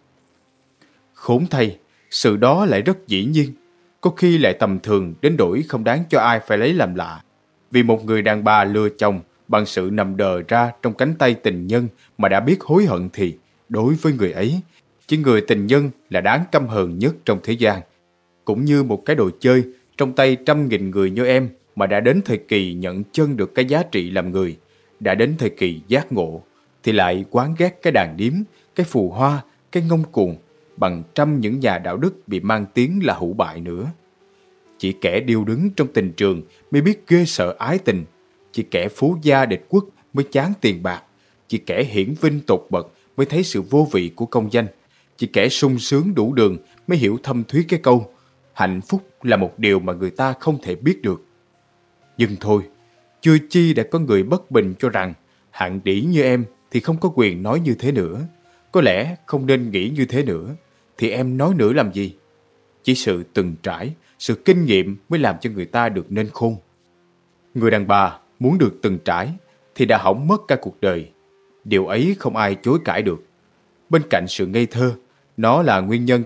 Khốn thay, sự đó lại rất dĩ nhiên, có khi lại tầm thường đến đổi không đáng cho ai phải lấy làm lạ. Vì một người đàn bà lừa chồng bằng sự nằm đờ ra trong cánh tay tình nhân mà đã biết hối hận thì, đối với người ấy, chỉ người tình nhân là đáng căm hờn nhất trong thế gian. Cũng như một cái đồ chơi trong tay trăm nghìn người như em mà đã đến thời kỳ nhận chân được cái giá trị làm người, đã đến thời kỳ giác ngộ, thì lại quán ghét cái đàn điếm, cái phù hoa, cái ngông cuồng, bằng trăm những nhà đạo đức bị mang tiếng là hủ bại nữa. Chỉ kẻ điêu đứng trong tình trường mới biết ghê sợ ái tình, chỉ kẻ phú gia địch quốc mới chán tiền bạc, chỉ kẻ hiển vinh tột bậc mới thấy sự vô vị của công danh, chỉ kẻ sung sướng đủ đường mới hiểu thâm thúy cái câu hạnh phúc là một điều mà người ta không thể biết được. Nhưng thôi, chưa chi đã có người bất bình cho rằng hạng đĩ như em thì không có quyền nói như thế nữa. Có lẽ không nên nghĩ như thế nữa, thì em nói nữa làm gì? Chỉ sự từng trải, sự kinh nghiệm mới làm cho người ta được nên khôn. Người đàn bà muốn được từng trải thì đã hỏng mất cả cuộc đời. Điều ấy không ai chối cãi được. Bên cạnh sự ngây thơ, nó là nguyên nhân